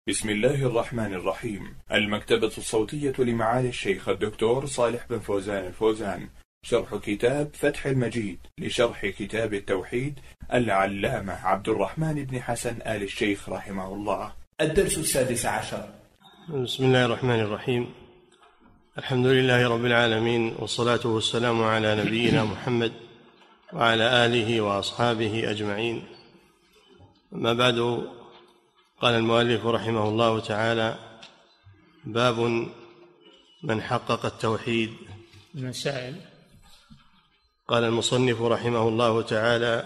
بسم الله الرحمن الرحيم. المكتبة الصوتية لمعالي الشيخ الدكتور صالح بن فوزان الفوزان، شرح كتاب فتح المجيد لشرح كتاب التوحيد العلامة عبد الرحمن بن حسن آل الشيخ رحمه الله. الدرس 16. بسم الله الرحمن الرحيم. الحمد لله رب العالمين، والصلاة والسلام على نبينا محمد وعلى آله وأصحابه أجمعين. أما بعد، قال المؤلف رحمه الله تعالى: باب من حقق التوحيد. مسائل. قال المصنف رحمه الله تعالى: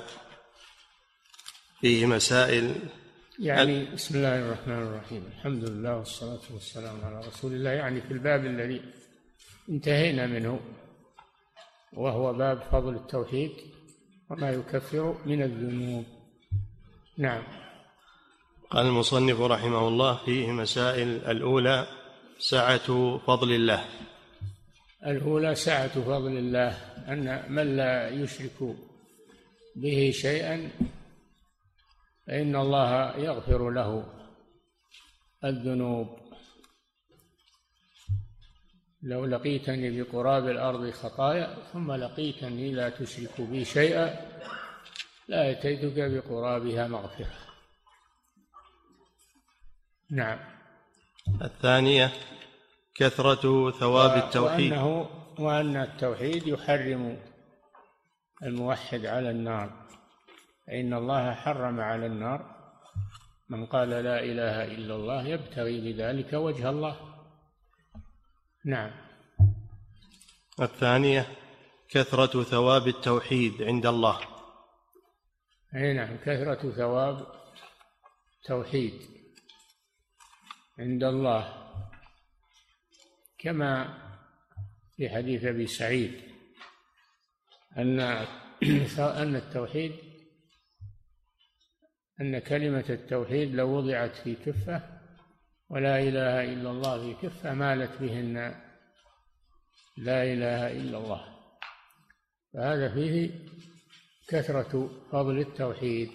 فيه مسائل. يعني بسم الله الرحمن الرحيم، الحمد لله والصلاة والسلام على رسول الله. يعني في الباب الذي انتهينا منه، وهو باب فضل التوحيد وما يكفر من الذنوب. نعم. قال المصنف رحمه الله: فيه مسائل. الأولى سعة فضل الله. الأولى سعة فضل الله، أن من لا يشرك به شيئا فإن الله يغفر له الذنوب. لو لقيتني بقراب الأرض خطايا ثم لقيتني لا تشرك بي شيئا لأتيتك بقرابها مغفرة. نعم. الثانية كثرة ثواب التوحيد، وأن التوحيد يحرم الموحد على النار، فإن الله حرم على النار من قال لا إله إلا الله يبتغي بذلك وجه الله. نعم. الثانية كثرة ثواب التوحيد عند الله. أي نعم، كثرة ثواب التوحيد عند الله، كما في حديث أبي سعيد أن التوحيد، أن كلمة التوحيد لو وضعت في كفة ولا إله إلا الله في كفة مالت بهن لا إله إلا الله. فهذا فيه كثرة فضل التوحيد،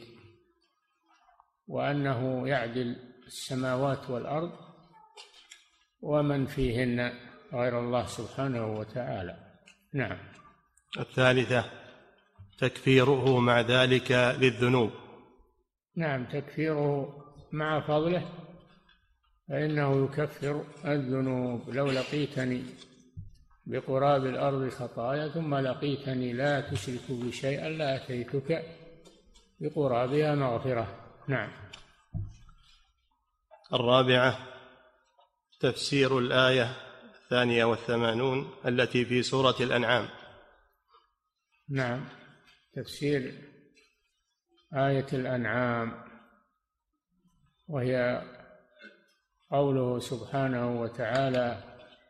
وأنه يعدل السماوات والأرض ومن فيهن غير الله سبحانه وتعالى. نعم. الثالثة تكفيره مع ذلك للذنوب. نعم، تكفيره مع فضله، فإنه يكفر الذنوب. لو لقيتني بقراب الأرض خطايا ثم لقيتني لا تشرك بي شيئا لأتيتك بقرابها مغفرة. نعم. الرابعة تفسير الآية 82 التي في سورة الأنعام. نعم، تفسير آية الأنعام، وهي قوله سبحانه وتعالى،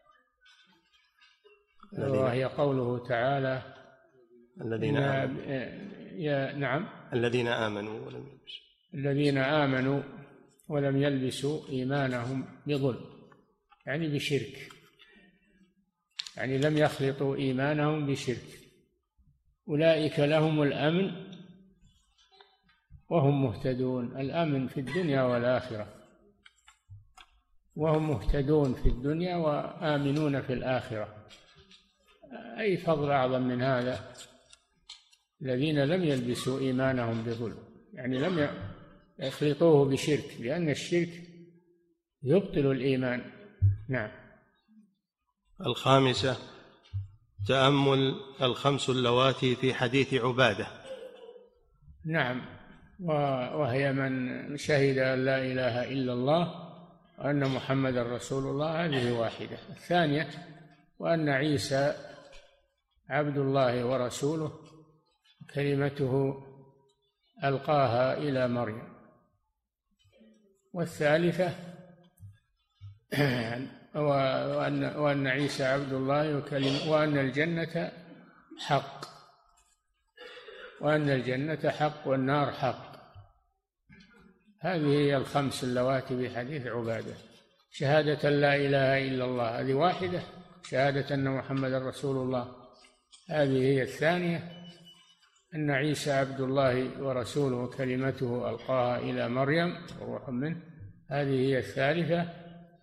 الذين آمنوا ولم يلبسوا إيمانهم بظلم، يعني بشرك، يعني لم يخلطوا إيمانهم بشرك، أولئك لهم الأمن وهم مهتدون. الأمن في الدنيا والآخرة، وهم مهتدون في الدنيا وآمنون في الآخرة. أي فضل أعظم من هذا؟ الذين لم يلبسوا إيمانهم بظلم، يعني لم يخلطوه بشرك، لأن الشرك يبطل الإيمان. نعم. الخامسة تأمل الخمس اللواتي في حديث عبادة. نعم، وهي من شهد أن لا إله إلا الله وأن محمد رسول الله، هذه واحدة. الثانية وأن عيسى عبد الله ورسوله كلمته ألقاها إلى مريم. والثالثة وأن عيسى عبد الله وأن الجنة حق، وأن الجنة حق والنار حق. هذه هي الخمس اللواتي بحديث عبادة. شهادة لا إله إلا الله هذه واحدة، شهادة أن محمد رسول الله هذه هي الثانية، أن عيسى عبد الله ورسوله كلمته ألقاها إلى مريم وروح منه هذه هي الثالثة.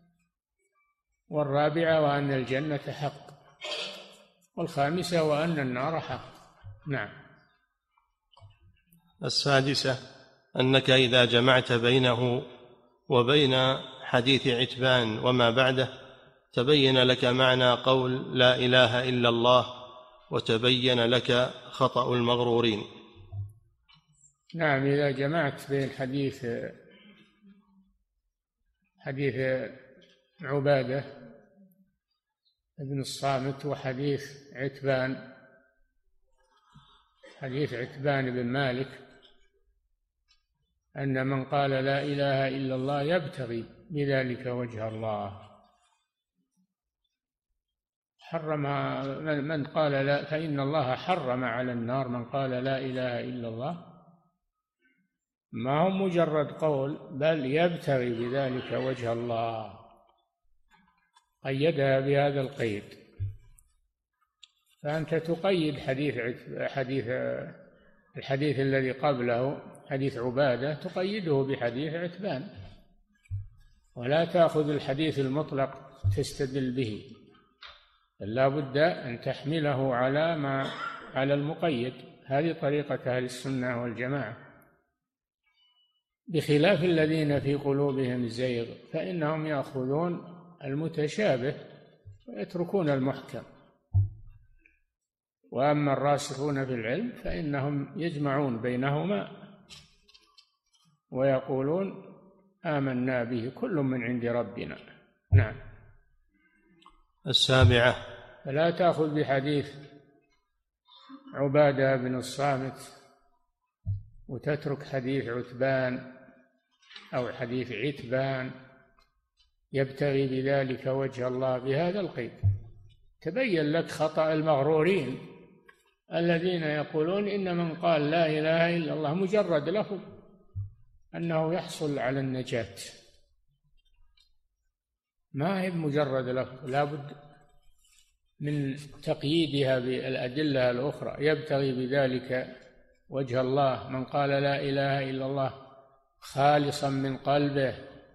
والرابعة وأن الجنة حق. والخامسة وأن النار حق. نعم. السادسة أنك إذا جمعت بينه وبين حديث عتبان وما بعده تبين لك معنى قول لا إله إلا الله، وتبين لك خطأ المغرورين. نعم، إذا جمعت بين حديث عبادة بن الصامت وحديث حديث عتبان بن مالك أن من قال لا إله إلا الله يبتغي بذلك وجه الله، حرم من قال لا، فإن الله حرم على النار من قال لا إله إلا الله، ما هو مجرد قول، بل يبتغي بذلك وجه الله، قيدها بهذا القيد. فأنت تقيد الحديث الذي قبله حديث عبادة، تقيده بحديث عتبان، ولا تأخذ الحديث المطلق تستدل به، لا بد أن تحمله على المقيد. هذه طريقة أهل السنة والجماعة، بخلاف الذين في قلوبهم زيغ، فإنهم يأخذون المتشابه ويتركون المحكم. وأما الراسخون في العلم فإنهم يجمعون بينهما ويقولون آمنا به كل من عند ربنا. نعم. السابعة فلا تأخذ بحديث عبادة بن الصامت وتترك حديث عتبان أو حديث عتبان يبتغي بذلك وجه الله بهذا القيد. تبين لك خطأ المغرورين الذين يقولون إن من قال لا إله إلا الله مجرد لفظ أنه يحصل على النجاة. ما هي مجرد لفظ، لا بد من تقييدها بالأدلة الأخرى. يبتغي بذلك وجه الله من قال لا إله إلا الله خالصا من قلبه،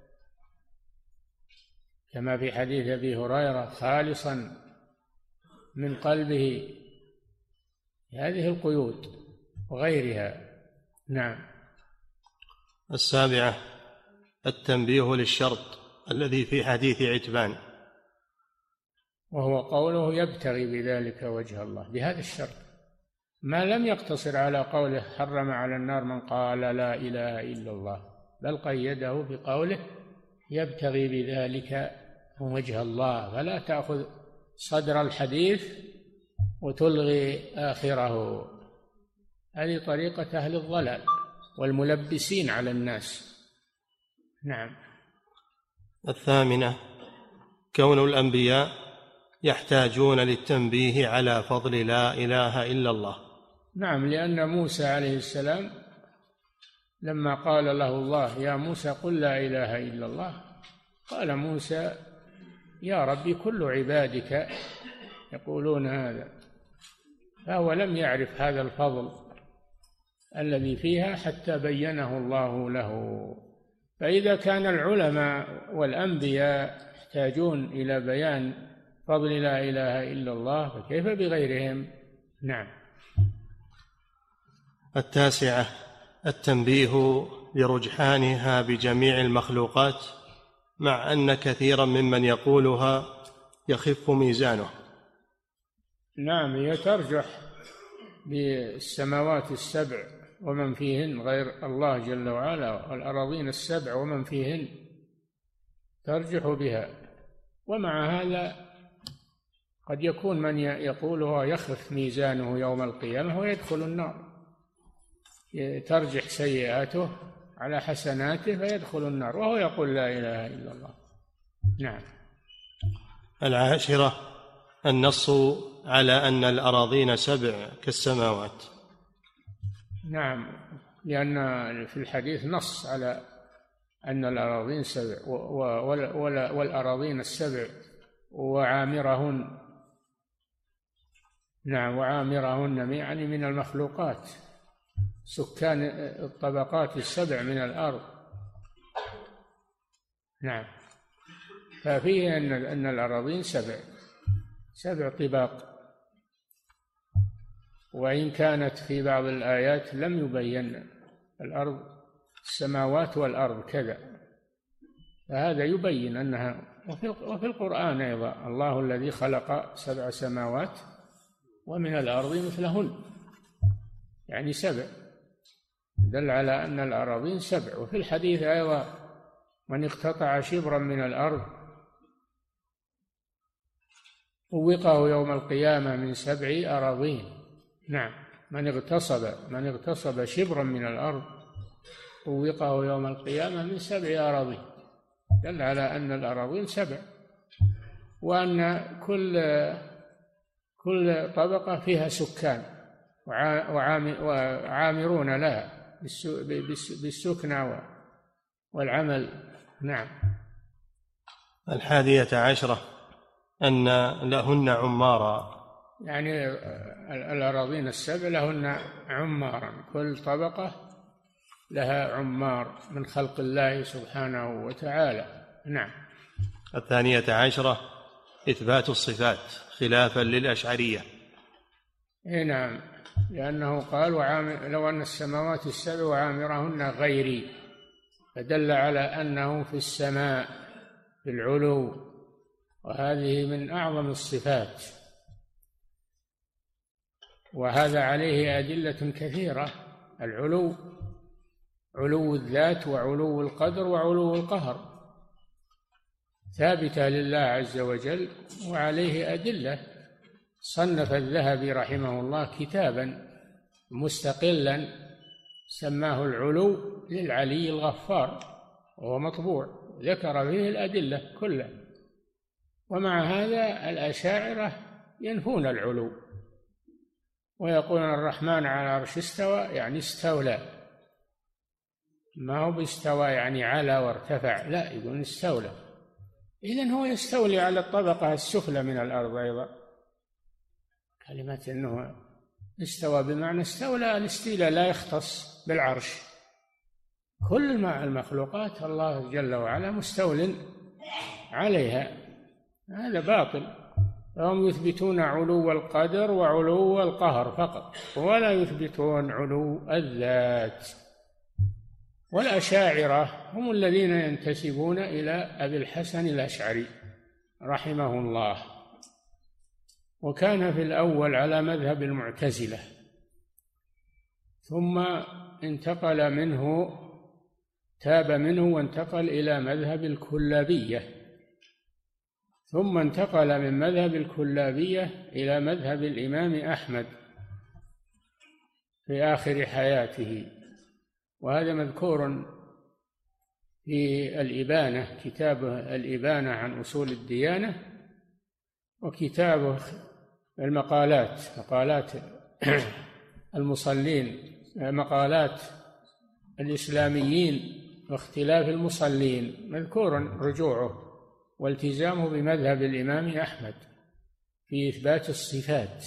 كما في حديث أبي هريرة خالصا من قلبه، هذه القيود وغيرها. نعم. السابعة التنبيه للشرط الذي في حديث عتبان، وهو قوله يبتغي بذلك وجه الله، بهذا الشرط، ما لم يقتصر على قوله حرم على النار من قال لا إله إلا الله، بل قيده بقوله يبتغي بذلك وجه الله. فلا تأخذ صدر الحديث وتلغي آخره، هذه طريقة أهل الضلال والملبسين على الناس. نعم. الثامنة كون الأنبياء يحتاجون للتنبيه على فضل لا إله إلا الله. نعم، لأن موسى عليه السلام لما قال له الله يا موسى قل لا إله إلا الله، قال موسى يا ربي كل عبادك يقولون هذا، فهو لم يعرف هذا الفضل الذي فيها حتى بينه الله له. فإذا كان العلماء والأنبياء يحتاجون إلى بيان فضل لا إله إلا الله فكيف بغيرهم؟ نعم. التاسعة التنبيه لرجحانها بجميع المخلوقات، مع أن كثيرا ممن يقولها يخف ميزانه. نعم، هي ترجح بالسماوات السبع ومن فيهن غير الله جل وعلا، والأراضين السبع ومن فيهن ترجح بها. ومع هذا قد يكون من يقولها يخف ميزانه يوم القيامة ويدخل النار، ترجح سيئاته على حسناته فيدخل النار وهو يقول لا إله إلا الله. نعم. العاشرة النص على أن الأراضين سبع كالسماوات. نعم، لأن في الحديث نص على أن الأراضين سبع والأراضين السبع وعامرهن. نعم، وعامرهن يعني من المخلوقات، سكان الطبقات السبع من الأرض. نعم. ففيه أن الأراضين سبع طباق، وإن كانت في بعض الآيات لم يبين الأرض السماوات والأرض كذا، فهذا يبين أنها. وفي القرآن أيضا الله الذي خلق 7 سماوات ومن الأرض مثلهن، يعني 7، دل على أن الأراضين 7. وفي الحديث أيضا من اقتطع شبرا من الأرض طوقه يوم القيامة من 7 أراضين. نعم، من اغتصب شبرا من الأرض طوقه يوم القيامة من 7 أراضين، دل على أن الأراضين 7، وأن كل طبقة فيها سكان وعامرون لها بالسكنى والعمل. نعم. 11 أن لهن عمارا، يعني الأراضين 7 لهن عمارا، كل طبقة لها عمار من خلق الله سبحانه وتعالى. نعم. 12 إثبات الصفات خلافا للأشعرية. نعم، لأنه قال لو أن السماوات 7 وعامرهن غيري، فدل على أنه في السماء في العلو، وهذه من أعظم الصفات، وهذا عليه أدلة كثيرة. العلو، علو الذات وعلو القدر وعلو القهر، ثابتة لله عز وجل، وعليه أدلة. صنف الذهبي رحمه الله كتابا مستقلا سماه العلو للعلي الغفار، وهو مطبوع، ذكر فيه الأدلة كلها. ومع هذا الأشاعرة ينفون العلو ويقولون الرحمن على العرش استوى، يعني استولى، ما هو باستوى يعني على وارتفع، لا، يقول استولى. إذن هو يستولي على الطبقة السفلى من الأرض أيضا. كلمة أنه استوى بمعنى استولى، الاستيلاء لا يختص بالعرش، كل المخلوقات الله جل وعلا مستول عليها، هذا باطل. فهم يثبتون علو القدر وعلو القهر فقط، ولا يثبتون علو الذات. والأشاعرة هم الذين ينتسبون إلى أبي الحسن الأشعري رحمه الله، وكان في الأول على مذهب المعتزلة، ثم انتقل منه، تاب منه وانتقل إلى مذهب الكلابية، ثم انتقل من مذهب الكلابية إلى مذهب الإمام أحمد في آخر حياته، وهذا مذكور في الإبانة، كتابه الإبانة عن أصول الديانة، وكتابه المقالات، مقالات المصلين، مقالات الإسلاميين واختلاف المصلين، مذكور رجوعه والتزامه بمذهب الإمام أحمد في إثبات الصفات.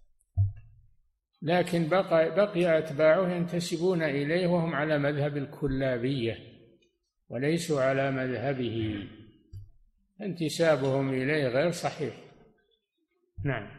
لكن بقي أتباعه ينتسبون إليه وهم على مذهب الكلابية وليسوا على مذهبه، انتسابهم إليه غير صحيح. نعم.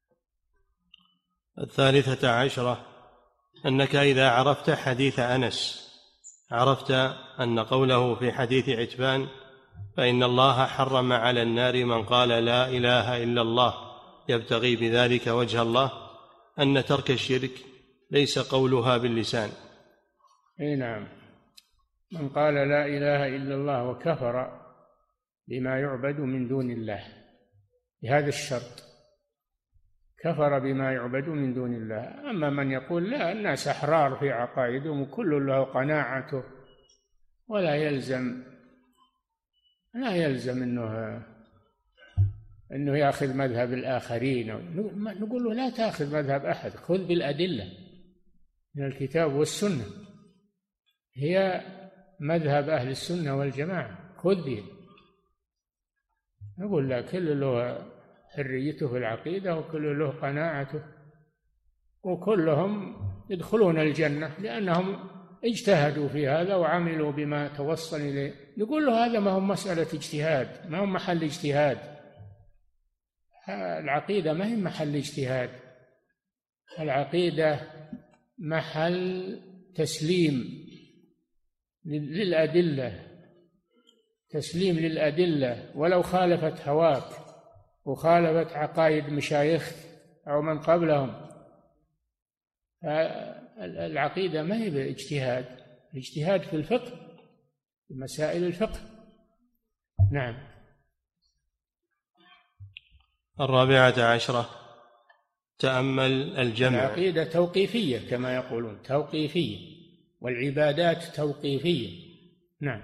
13 أنك إذا عرفت حديث أنس عرفت أن قوله في حديث عتبان فإن الله حرم على النار من قال لا إله إلا الله يبتغي بذلك وجه الله، أن ترك الشرك ليس قولها باللسان. نعم، من قال لا إله إلا الله وكفر بما يعبد من دون الله بهذا الشرط، كفر بما يعبد من دون الله. أما من يقول لا، الناس أحرار في عقائدهم وكل له قناعته، ولا يلزم أنه يأخذ مذهب الآخرين، نقول له لا تأخذ مذهب أحد، خذ بالأدلة من الكتاب والسنة، هي مذهب أهل السنة والجماعة، خذ به. نقول لا، كل له حريته في العقيدة وكل له قناعته، وكلهم يدخلون الجنة لأنهم اجتهدوا في هذا وعملوا بما توصل إليه، نقول له هذا ما هو مسألة اجتهاد، ما هو محل اجتهاد. العقيدة ما هي محل اجتهاد، العقيدة محل تسليم للأدلة، تسليم للأدلة، ولو خالفت هواك وخالفت عقائد مشايخ أو من قبلهم. العقيدة ما هي باجتهاد، الاجتهاد في الفقه، في مسائل الفقه. نعم. 14 تأمل الجمع. العقيدة توقيفية كما يقولون، توقيفية، والعبادات توقيفية. نعم.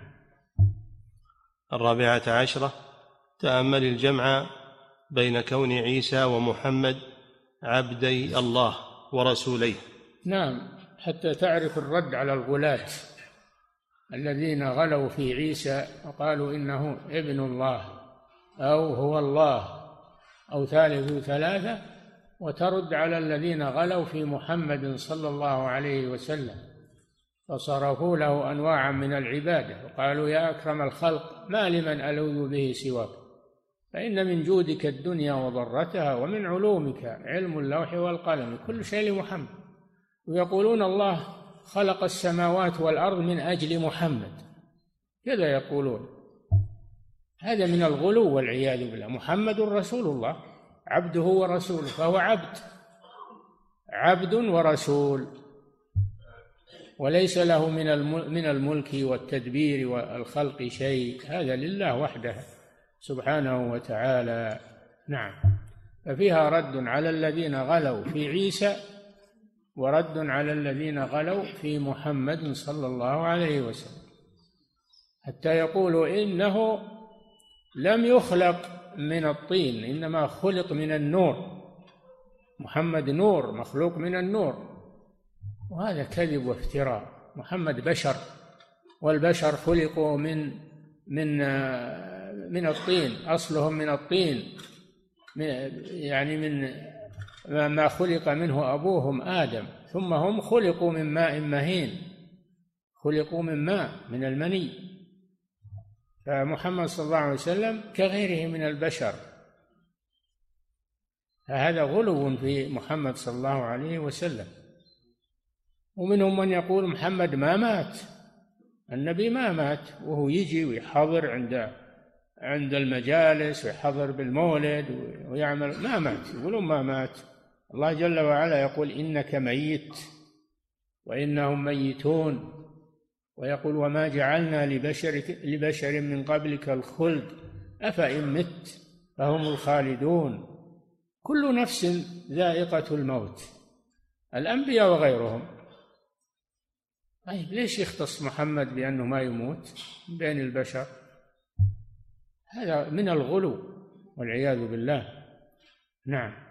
14 تأمل الجمع بين كون عيسى ومحمد عبدي الله ورسوليه. نعم، حتى تعرف الرد على الغلاة الذين غلوا في عيسى وقالوا إنه ابن الله أو هو الله أو ثالث ثلاثة، وترد على الذين غلوا في محمد صلى الله عليه وسلم فصرفوا له أنواعا من العبادة وقالوا يا أكرم الخلق ما لمن ألوذ به سواك، فإن من جودك الدنيا وضرتها ومن علومك علم اللوح والقلم، كل شيء لمحمد. ويقولون الله خلق السماوات والأرض من أجل محمد، كذا يقولون. هذا من الغلو والعياذ بالله. محمد رسول الله عبده ورسوله، فهو عبد ورسول، وليس له من الملك والتدبير والخلق شيء، هذا لله وحده سبحانه وتعالى. نعم. ففيها رد على الذين غلوا في عيسى ورد على الذين غلوا في محمد صلى الله عليه وسلم، حتى يقولوا إنه لم يخلق من الطين إنما خلق من النور، محمد نور مخلوق من النور، وهذا كذب وافتراء. محمد بشر، والبشر خلقوا من الطين، أصلهم من الطين، يعني من ما خلق منه أبوهم آدم، ثم هم خلقوا من ماء مهين، خلقوا من ماء من المني. فمحمد صلى الله عليه وسلم كغيره من البشر، فهذا غلو في محمد صلى الله عليه وسلم. ومنهم من يقول محمد ما مات، النبي ما مات، وهو يجي ويحضر عند المجالس ويحضر بالمولد ويعمل، ما مات، يقولون ما مات. الله جل وعلا يقول إنك ميت وإنهم ميتون، ويقول وما جعلنا لبشر من قبلك الخلد أفإن مت فهم الخالدون، كل نفس ذائقة الموت، الأنبياء وغيرهم. طيب ليش يختص محمد بأنه ما يموت بين البشر؟ هذا من الغلو والعياذ بالله. نعم.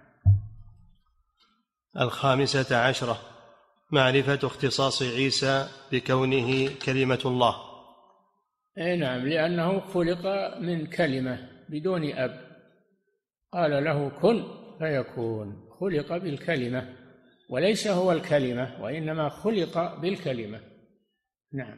15 معرفة اختصاص عيسى بكونه كلمة الله. نعم، لأنه خلق من كلمة بدون أب، قال له كن فيكون، خلق بالكلمة، وليس هو الكلمة وإنما خلق بالكلمة. نعم.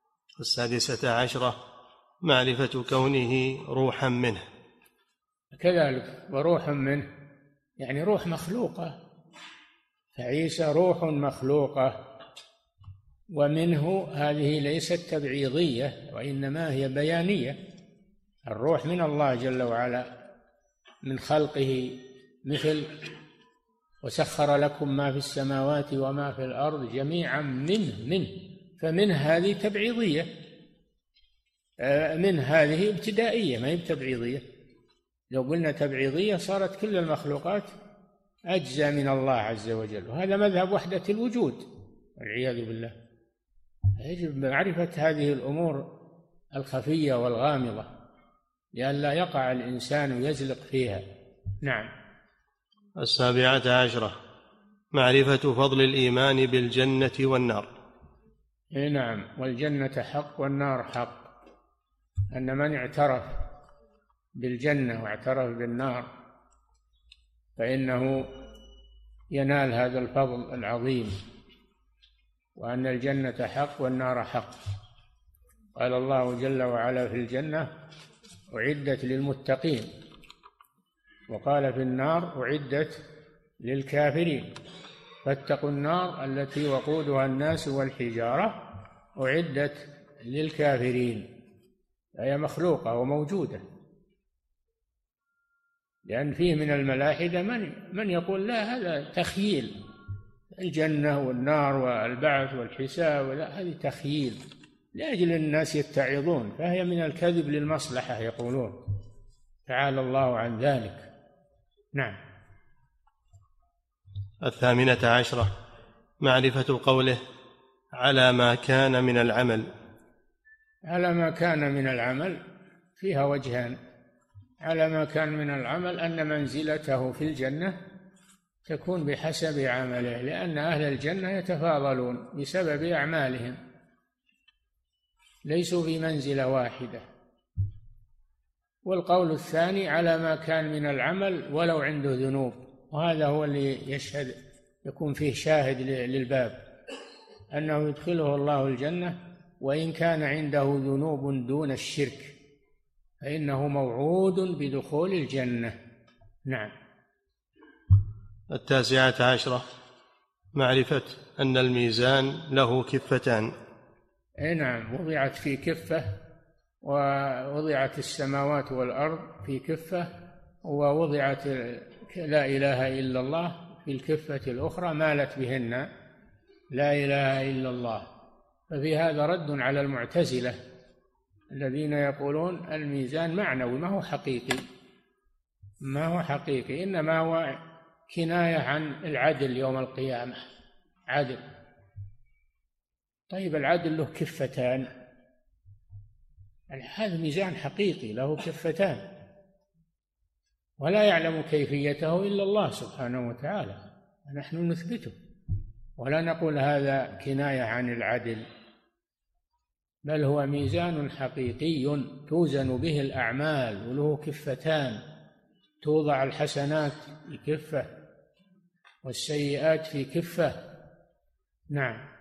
16 معرفة كونه روحا منه. كذلك، وروح منه يعني روح مخلوقة، فعيسى روح مخلوقة، ومنه هذه ليست تبعيضية وإنما هي بيانية. الروح من الله جل وعلا من خلقه، مثل وسخر لكم ما في السماوات وما في الأرض جميعا منه، فمن هذه تبعيضية، من هذه ابتدائية ما هي تبعيضية. لو قلنا تبعيضية صارت كل المخلوقات أجزاء من الله عز وجل، وهذا مذهب وحدة الوجود والعياذ بالله. يجب معرفة هذه الأمور الخفية والغامضة لئلا يقع الإنسان يزلق فيها. نعم. 17 معرفة فضل الإيمان بالجنة والنار. نعم، والجنة حق والنار حق، أن من اعترف بالجنة واعترف بالنار فإنه ينال هذا الفضل العظيم. وأن الجنة حق والنار حق. قال الله جل وعلا في الجنة: أعدت للمتقين، وقال في النار: أعدت للكافرين. فاتقوا النار التي وقودها الناس والحجارة أعدت للكافرين. هي مخلوقة وموجودة، لأن فيه من الملاحدة من يقول لا، هذا تخييل، الجنة والنار والبعث والحساب، لا، هذه تخييل لأجل الناس يتعظون، فهي من الكذب للمصلحة يقولون. تعالى الله عن ذلك. نعم. 18 معرفة قوله: على ما كان من العمل. على ما كان من العمل فيها وجهان. على ما كان من العمل أن منزلته في الجنة تكون بحسب عمله، لأن أهل الجنة يتفاضلون بسبب أعمالهم، ليسوا في منزلة واحدة. والقول الثاني: على ما كان من العمل ولو عنده ذنوب، وهذا هو اللي يشهد، يكون فيه شاهد للباب، أنه يدخله الله الجنة وإن كان عنده ذنوب دون الشرك، فإنه موعود بدخول الجنة. نعم. 19 معرفة أن الميزان له كفتان. نعم، وضعت في كفة، ووضعت السماوات والأرض في كفة، ووضعت لا إله إلا الله في الكفة الأخرى، مالت بهن لا إله إلا الله. ففي هذا رد على المعتزلة الذين يقولون الميزان معنوي، ما هو حقيقي، ما هو حقيقي، إنما هو كناية عن العدل يوم القيامة. عدل. طيب العدل له كفتان، يعني هذا ميزان حقيقي له كفتان، ولا يعلم كيفيته إلا الله سبحانه وتعالى، نحن نثبته ولا نقول هذا كناية عن العدل، بل هو ميزان حقيقي توزن به الأعمال، وله كفتان، توضع الحسنات في كفة والسيئات في كفة. نعم.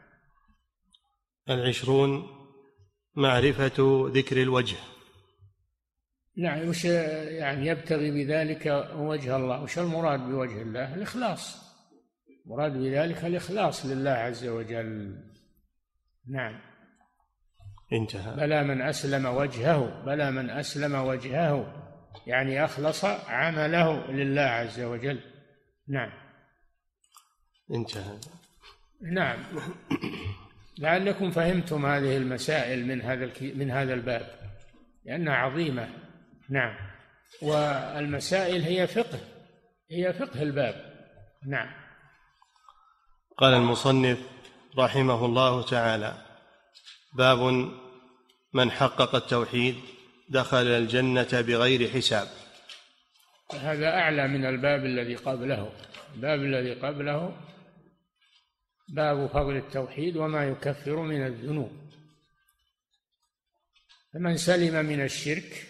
20 معرفة ذكر الوجه. نعم، وش يعني يبتغي بذلك وجه الله؟ وش المراد بوجه الله؟ الإخلاص، مراد بذلك الإخلاص لله عز وجل. نعم. انتهى. بلى من أسلم وجهه، بلى من أسلم وجهه، يعني أخلص عمله لله عز وجل. نعم. انتهى. نعم. لعلكم فهمتم هذه المسائل من هذا الباب، لأنها عظيمة. نعم. والمسائل هي فقه الباب. نعم. قال المصنف رحمه الله تعالى: باب من حقق التوحيد دخل الجنة بغير حساب. هذا أعلى من الباب الذي قبله. الباب الذي قبله باب فضل التوحيد وما يكفر من الذنوب. فمن سلم من الشرك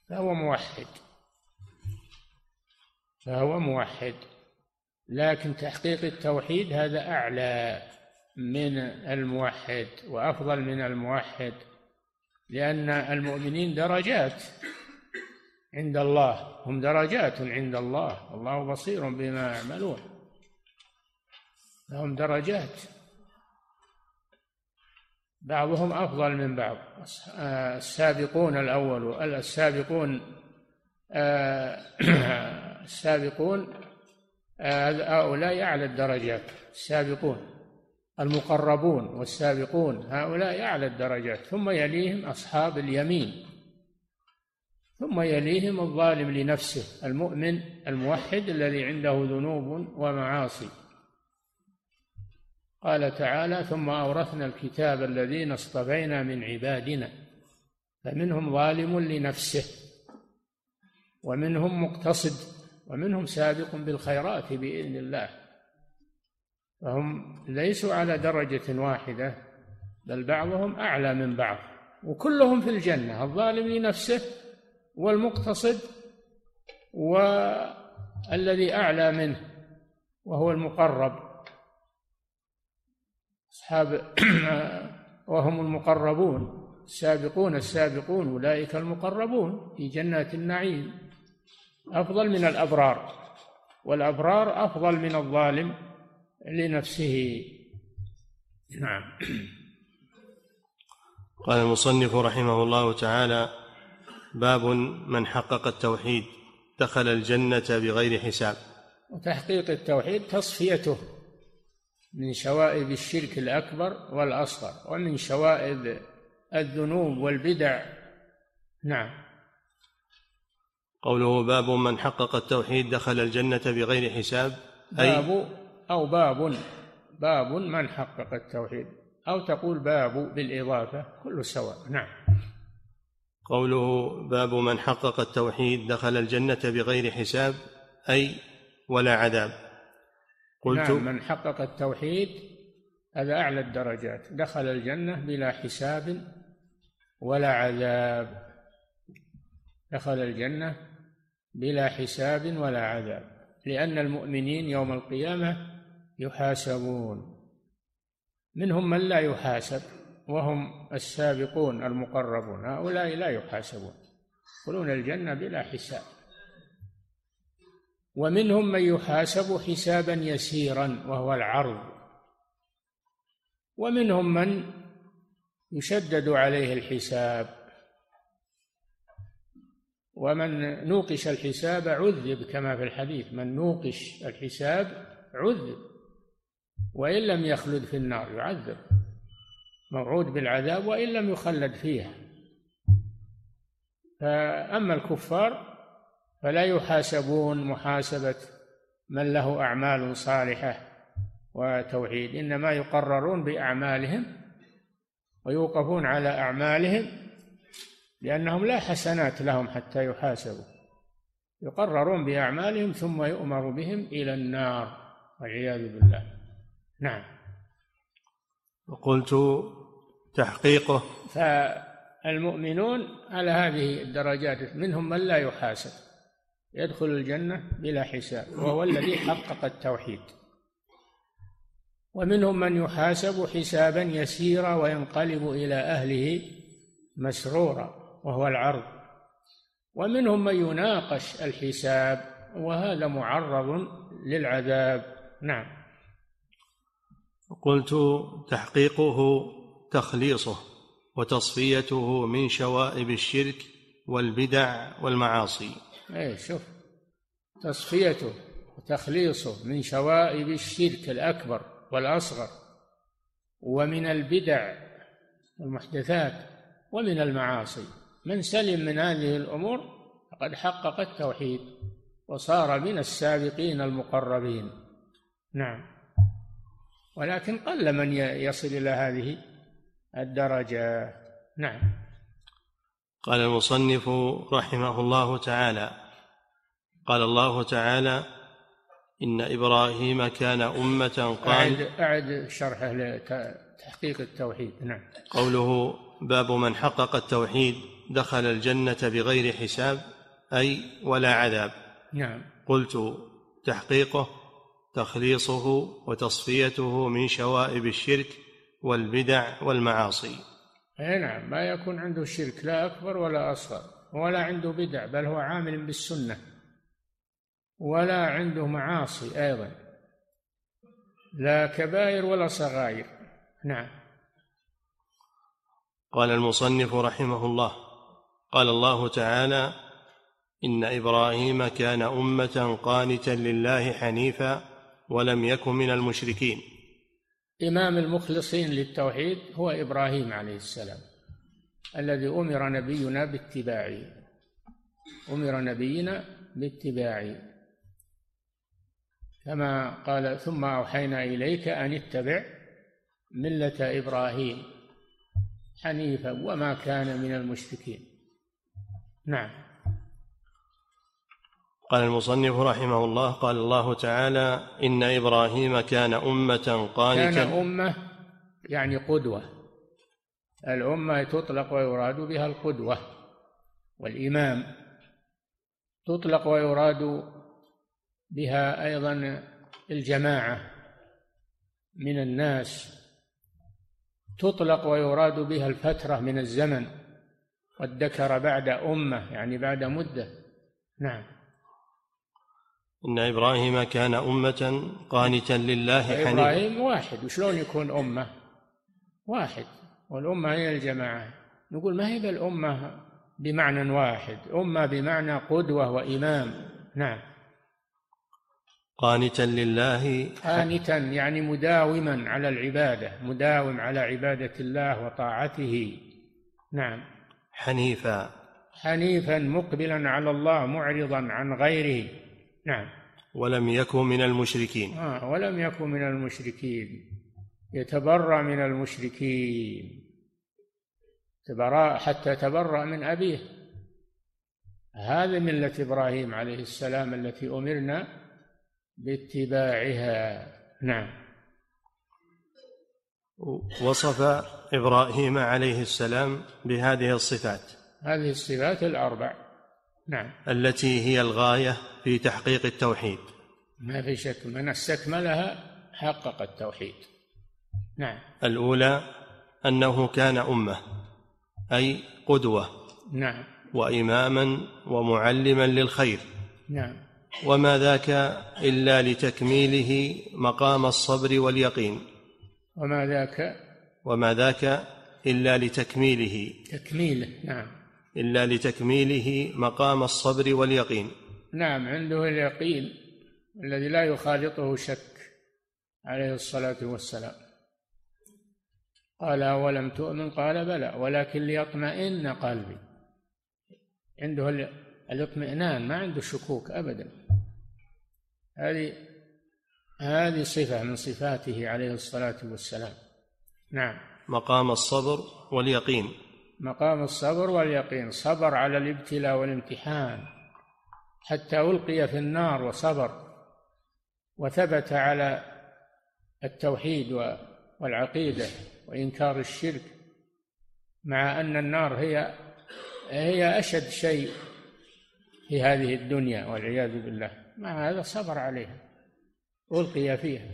فهو موحد، لكن تحقيق التوحيد هذا أعلى من الموحد وأفضل من الموحد، لأن المؤمنين درجات عند الله، هم درجات عند الله، والله بصير بما يعملون، لهم درجات، بعضهم أفضل من بعض. السابقون الأول، السابقون هؤلاء أعلى الدرجات، السابقون المقربون والسابقون هؤلاء أعلى الدرجات، ثم يليهم أصحاب اليمين، ثم يليهم الظالم لنفسه المؤمن الموحد الذي عنده ذنوب ومعاصي. قال تعالى: ثم أورثنا الكتاب الذين اصطفينا من عبادنا فمنهم ظالم لنفسه ومنهم مقتصد ومنهم سابق بالخيرات بإذن الله. فهم ليسوا على درجة واحدة، بل بعضهم أعلى من بعض، وكلهم في الجنة، الظالم لنفسه والمقتصد والذي أعلى منه وهو المقرب. أصحاب وهم المقربون، السابقون السابقون أولئك المقربون في جنات النعيم، أفضل من الأبرار، والأبرار أفضل من الظالم لنفسه. نعم. قال المصنف رحمه الله تعالى: باب من حقق التوحيد دخل الجنة بغير حساب. وتحقيق التوحيد تصفيته من شوائب الشرك الأكبر والأصغر ومن شوائب الذنوب والبدع. نعم. قوله باب من حقق التوحيد دخل الجنة بغير حساب، باب أو باب من حقق التوحيد، أو تقول باب بالإضافة، كل سواء. نعم. قوله باب من حقق التوحيد دخل الجنة بغير حساب أي ولا عذاب. قلت نعم، من حقق التوحيد هذا أعلى الدرجات، دخل الجنة بلا حساب ولا عذاب، دخل الجنة بلا حساب ولا عذاب، لأن المؤمنين يوم القيامة يحاسبون، منهم من لا يحاسب وهم السابقون المقربون، هؤلاء لا يحاسبون، يدخلون الجنة بلا حساب. ومنهم من يحاسب حسابا يسيرا وهو العرض، ومنهم من يشدد عليه الحساب، ومن نوقش الحساب عذب، كما في الحديث: من نوقش الحساب عذب وإن لم يخلد في النار، يعذب، موعود بالعذاب وإن لم يخلد فيها. فأما الكفار فلا يحاسبون محاسبة من له أعمال صالحة وتوحيد، إنما يقررون بأعمالهم ويوقفون على أعمالهم، لأنهم لا حسنات لهم حتى يحاسبوا، يقررون بأعمالهم ثم يؤمر بهم إلى النار والعياذ بالله. نعم. وقلت تحقيقه، فالمؤمنون على هذه الدرجات، منهم من لا يحاسب يدخل الجنة بلا حساب وهو الذي حقق التوحيد، ومنهم من يحاسب حسابا يسيرا وينقلب إلى أهله مسرورا وهو العرض، ومنهم من يناقش الحساب وهذا معرض للعذاب. نعم. قلت تحقيقه تخليصه وتصفيته من شوائب الشرك والبدع والمعاصي. شوف، تصفيته وتخليصه من شوائب الشرك الأكبر والأصغر، ومن البدع والمحدثات، ومن المعاصي. من سلم من هذه الأمور فقد حقق التوحيد وصار من السابقين المقربين. نعم. ولكن قل من يصل إلى هذه الدرجة. نعم. قال المصنف رحمه الله تعالى: قال الله تعالى: إن إبراهيم كان أمة أعد شرحه لتحقيق التوحيد. نعم. قوله باب من حقق التوحيد دخل الجنة بغير حساب أي ولا عذاب. نعم. قلت تحقيقه تخليصه وتصفيته من شوائب الشرك والبدع والمعاصي. نعم، ما يكون عنده شرك لا أكبر ولا أصغر، ولا عنده بدع، بل هو عامل بالسنة، ولا عنده معاصي أيضا، لا كبائر ولا صغائر. نعم. قال المصنف رحمه الله: قال الله تعالى: إن إبراهيم كان أمة قانتا لله حنيفا ولم يكن من المشركين. إمام المخلصين للتوحيد هو إبراهيم عليه السلام، الذي أمر نبينا باتباعه، كما قال: ثم أوحينا إليك أن اتبع ملة إبراهيم حنيفا وما كان من المشركين. نعم. قال المصنف رحمه الله: قال الله تعالى: إن إبراهيم كان أمة قانتا. كان أمة يعني قدوة، الأمة تطلق ويراد بها القدوة والإمام، تطلق ويراد بها أيضا الجماعة من الناس، تطلق ويراد بها الفترة من الزمن، والذكر بعد أمة يعني بعد مدة. نعم. إن إبراهيم كان أمة قانتا لله حنيفا. إبراهيم واحد، وشلون يكون أمة؟ واحد، والأمة هي الجماعة. نقول ما هي بالأمة بمعنى واحد، أمة بمعنى قدوة وإمام. نعم. قانتا لله، قانتا يعني مداوما على العبادة، مداوم على عبادة الله وطاعته. نعم. حنيفا، حنيفا مقبلا على الله معرضا عن غيره. نعم. ولم يكن من المشركين. ولم يكن من المشركين، يتبرأ من المشركين حتى تبرأ من أبيه. هذه ملة إبراهيم عليه السلام التي أمرنا باتباعها. نعم. وصف إبراهيم عليه السلام بهذه الصفات، هذه الصفات الأربع. نعم. التي هي الغاية في تحقيق التوحيد. ما في شك، من استكملها حقق التوحيد. نعم. الأولى أنه كان أمة، أي قدوة. نعم. وإماما ومعلما للخير. نعم. وما ذاك إلا لتكميله مقام الصبر واليقين. وما ذاك إلا لتكميله. نعم. إلا لتكميله مقام الصبر واليقين. نعم، عنده اليقين الذي لا يخالطه شك عليه الصلاة والسلام. قال أولم تؤمن؟ قال بلى ولكن ليطمئن قلبي. عنده الاطمئنان، ما عنده شكوك أبدا. هذه صفة من صفاته عليه الصلاة والسلام. نعم. مقام الصبر واليقين. مقام الصبر واليقين، صبر على الابتلاء والامتحان حتى ألقي في النار وصبر، وثبت على التوحيد والعقيدة وإنكار الشرك، مع أن النار هي أشد شيء في هذه الدنيا والعياذ بالله. مع هذا صبر عليها، ألقي فيها.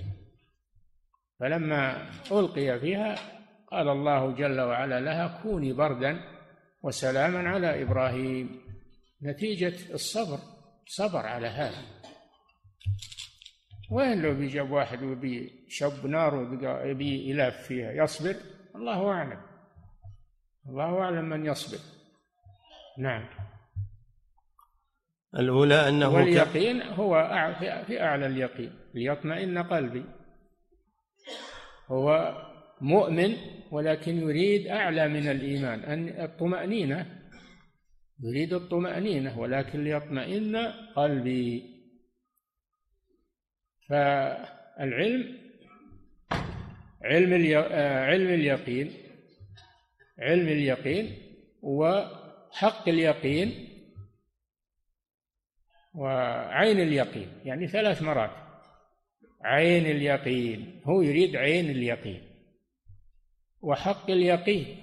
فلما ألقي فيها قال الله جل وعلا لها كوني بردا وسلاما على إبراهيم، نتيجة الصبر، صبر على هذا. وين لو بيجاب واحد وبيشب نار وبي يلاف فيها يصبر؟ الله أعلم، الله أعلم من يصبر. نعم. الأولى أنه واليقين هو في أعلى اليقين، ليطمئن قلبي. هو مؤمن ولكن يريد أعلى من الإيمان، أن الطمأنينة، يريد الطمأنينة ولكن ليطمئن قلبي. فالعلم علم اليقين وحق اليقين وعين اليقين، يعني 3 مراتب. عين اليقين، هو يريد عين اليقين، وحق اليقين،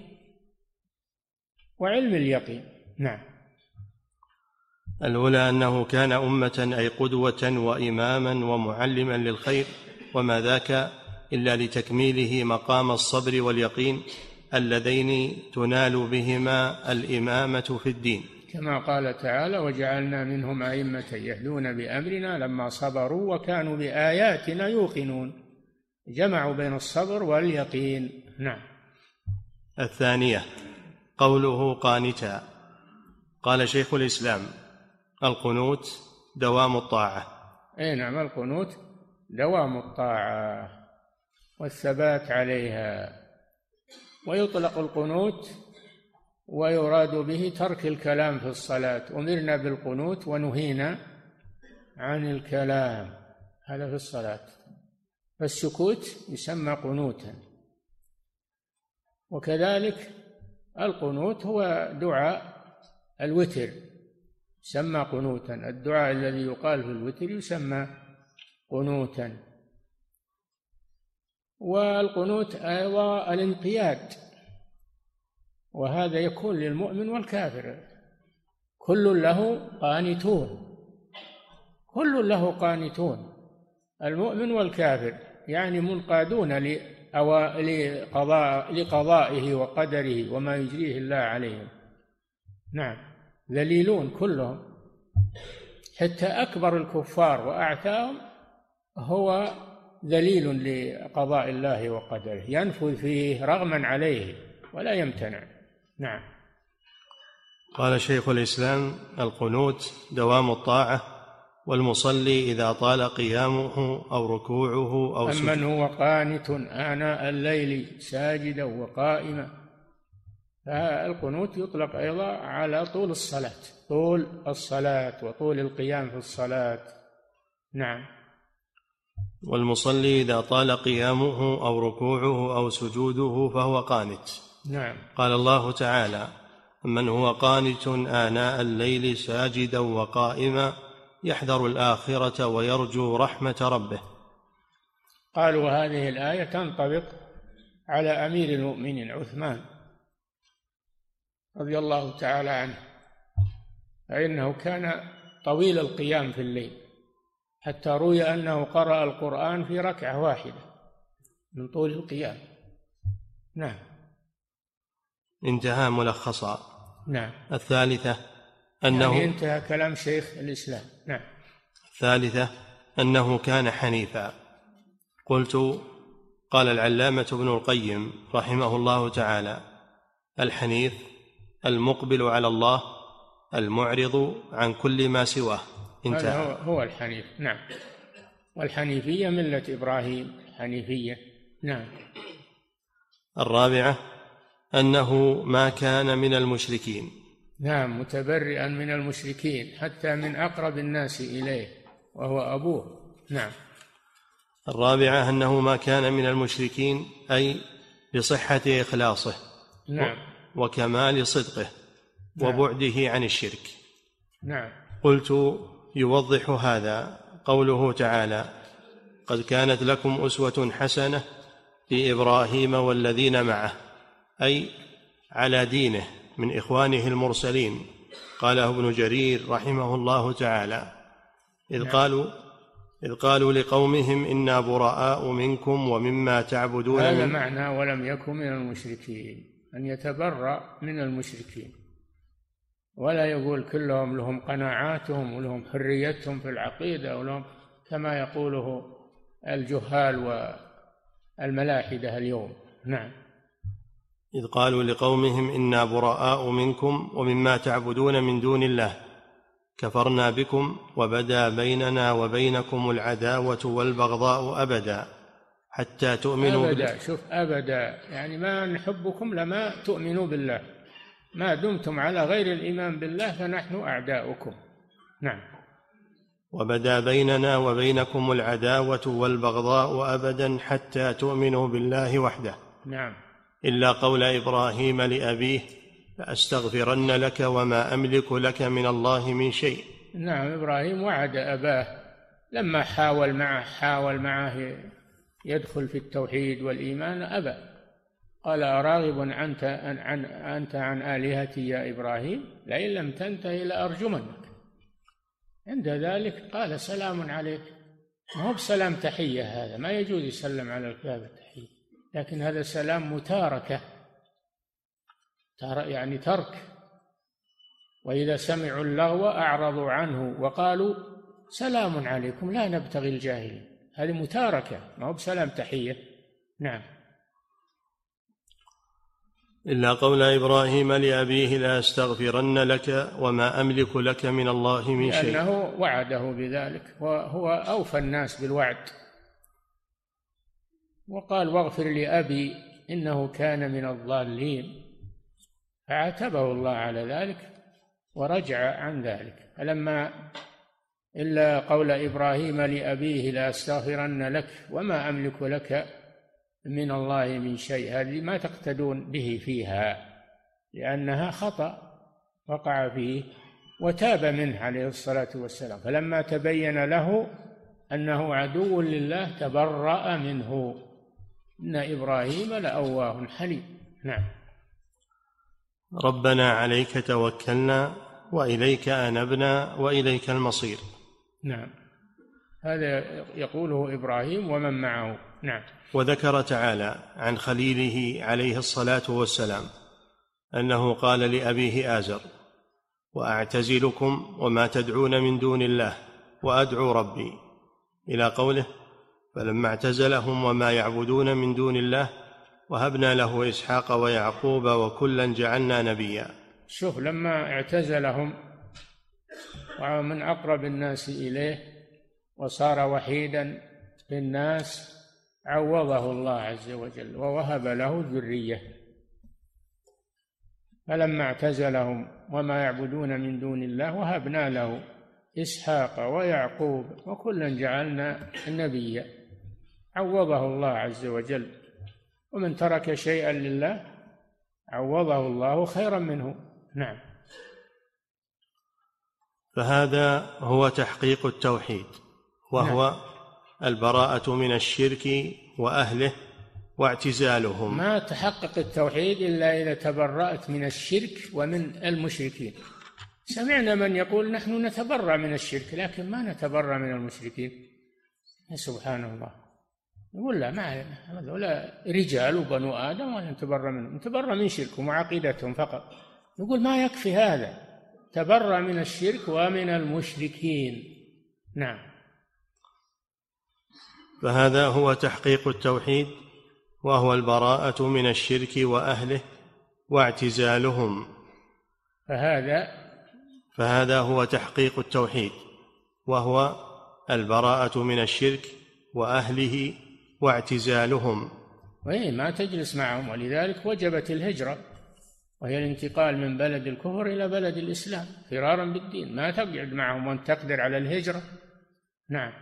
وعلم اليقين. نعم. الأولى أنه كان أمة، أي قدوة وإماما ومعلما للخير، وما ذاك إلا لتكميله مقام الصبر واليقين اللذين تنال بهما الإمامة في الدين، كما قال تعالى وجعلنا منهم أئمة يهدون بأمرنا لما صبروا وكانوا بآياتنا يوقنون. جمعوا بين الصبر واليقين. نعم. الثانية قوله قانتا. قال شيخ الإسلام القنوت دوام الطاعة. نعم، القنوت دوام الطاعة والثبات عليها. ويطلق القنوت ويراد به ترك الكلام في الصلاة. أمرنا بالقنوت ونهينا عن الكلام، هذا في الصلاة. فالسكوت يسمى قنوتا. وكذلك القنوت هو دعاء الوتر، يسمى قنوتا. الدعاء الذي يقال في الوتر يسمى قنوتا. والقنوت أيضا الانقياد، وهذا يكون للمؤمن والكافر. كل له قانتون، كل له قانتون، المؤمن والكافر، يعني منقادون لقضائه وقدره وما يجريه الله عليهم. نعم، ذليلون كلهم، حتى أكبر الكفار وأعتاهم هو ذليل لقضاء الله وقدره، ينفذ فيه رغما عليه ولا يمتنع. نعم. قال شيخ الإسلام: القنوت دوام الطاعة، والمصلي إذا طال قيامه أو ركوعه أو سجوده. أمن هو قانت آناء الليل ساجدا وقائما. فالقنوت يطلق أيضا على طول الصلاة وطول القيام في الصلاة. نعم. والمصلي إذا طال قيامه أو ركوعه أو سجوده فهو قانت. نعم. قال الله تعالى: من هو قانت آناء الليل ساجدا وقائما يحذر الآخرة ويرجو رحمة ربه. قالوا هذه الآية تنطبق على أمير المؤمنين عثمان رضي الله تعالى عنه، فإنه كان طويل القيام في الليل، حتى روي أنه قرأ القرآن في ركعة واحدة من طول القيام. نعم. انتهى ملخصا. نعم. الثالثة أنه يعني انتهى كلام شيخ الإسلام. نعم. الثالثة أنه كان حنيفا. قلت: قال العلامة ابن القيم رحمه الله تعالى: الحنيف المقبل على الله المعرض عن كل ما سواه. انتهى. هذا هو الحنيف. نعم. والحنيفية ملة إبراهيم حنيفية. نعم. الرابعة أنه ما كان من المشركين. نعم، متبرئا من المشركين حتى من أقرب الناس إليه وهو أبوه. نعم. الرابعة أنه ما كان من المشركين، أي بصحة إخلاصه. نعم. وكمال صدقه. نعم. وبعده عن الشرك. نعم. قلت: يوضح هذا قوله تعالى: قد كانت لكم أسوة حسنة في إبراهيم والذين معه، أي على دينه من إخوانه المرسلين. قاله ابن جرير رحمه الله تعالى: إذ قالوا لقومهم إنا براء منكم ومما تعبدون. هذا معنى ولم يكن من المشركين، أن يتبرأ من المشركين، ولا يقول كلهم لهم قناعاتهم ولهم حريتهم في العقيدة ولهم كما يقوله الجهال والملاحدة اليوم. نعم. إذ قالوا لقومهم إنا براء منكم ومما تعبدون من دون الله كفرنا بكم وبدا بيننا وبينكم العداوة والبغضاء أبدا حتى تؤمنوا أبدا. شوف، أبدا يعني ما نحبكم لما تؤمنوا بالله، ما دمتم على غير الإيمان بالله فنحن أعداؤكم. نعم. وبدا بيننا وبينكم العداوة والبغضاء أبدا حتى تؤمنوا بالله وحده. نعم. إلا قول إبراهيم لأبيه: لأستغفرن لك وما أملك لك من الله من شيء. نعم. إبراهيم وعد أباه لما حاول معه يدخل في التوحيد والإيمان أبى، قال: أراغب أنت عن آلهتي يا إبراهيم؟ لئن لم تنتهي لأرجمنك. عند ذلك قال: سلام عليك. ما هو بسلام تحية، هذا ما يجوز يسلم على الكافر تحية، لكن هذا سلام متاركة، يعني ترك. وإذا سمعوا اللغو أعرضوا عنه وقالوا سلام عليكم لا نبتغي الجاهلين. هذه متاركة، ما هو بسلام تحية. نعم. إلا قول إبراهيم لأبيه: لأستغفرن لك وما أملك لك من الله من شيء، لأنه وعده بذلك وهو أوفى الناس بالوعد، وقال: واغفر لأبي إنه كان من الضالين، فعاتبه الله على ذلك ورجع عن ذلك. فلما إلا قول إبراهيم لأبيه: لأستغفرن لك وما أملك لك من الله من شيء، هذه ما تقتدون به فيها، لأنها خطأ وقع فيه وتاب منه عليه الصلاة والسلام. فلما تبين له أنه عدو لله تبرأ منه. إن إبراهيم لأواه حليم. نعم. ربنا عليك توكلنا وإليك أنبنا وإليك المصير. نعم. هذا يقوله إبراهيم ومن معه نعم. وذكر تعالى عن خليله عليه الصلاة والسلام أنه قال لأبيه آزر: وأعتزلكم وما تدعون من دون الله وأدعو ربي، إلى قوله: فلما اعتزلهم وما يعبدون من دون الله وهبنا له إسحاق ويعقوب وكلا جعلنا نبيا. شوف، لما اعتزلهم ومن أقرب الناس إليه وصار وحيدا في الناس عوضه الله عز وجل ووهب له ذرية. فلما اعتزلهم وما يعبدون من دون الله وهبنا له إسحاق ويعقوب وكلا جعلنا نبيا، عوضه الله عز وجل. ومن ترك شيئا لله عوضه الله خيرا منه. نعم. فهذا هو تحقيق التوحيد، وهو البراءة من الشرك وأهله واعتزالهم. ما تحقق التوحيد إلا إذا تبرأت من الشرك ومن المشركين. سمعنا من يقول نحن نتبرأ من الشرك، لكن ما نتبرأ من المشركين. سبحان الله. يقول لا، ما هذول رجال وبنو آدم ولا نتبرأ منهم، نتبرأ من شركهم وعقيدتهم فقط. يقول ما يكفي هذا، تبرأ من الشرك ومن المشركين. نعم. فهذا هو تحقيق التوحيد، وهو البراءة من الشرك وأهله واعتزالهم. فهذا هو تحقيق التوحيد، وهو البراءة من الشرك وأهله واعتزالهم. ما تجلس معهم، ولذلك وجبت الهجرة، وهي الانتقال من بلد الكفر إلى بلد الإسلام فرارا بالدين. ما تقعد معهم وأنت تقدر على الهجرة. نعم.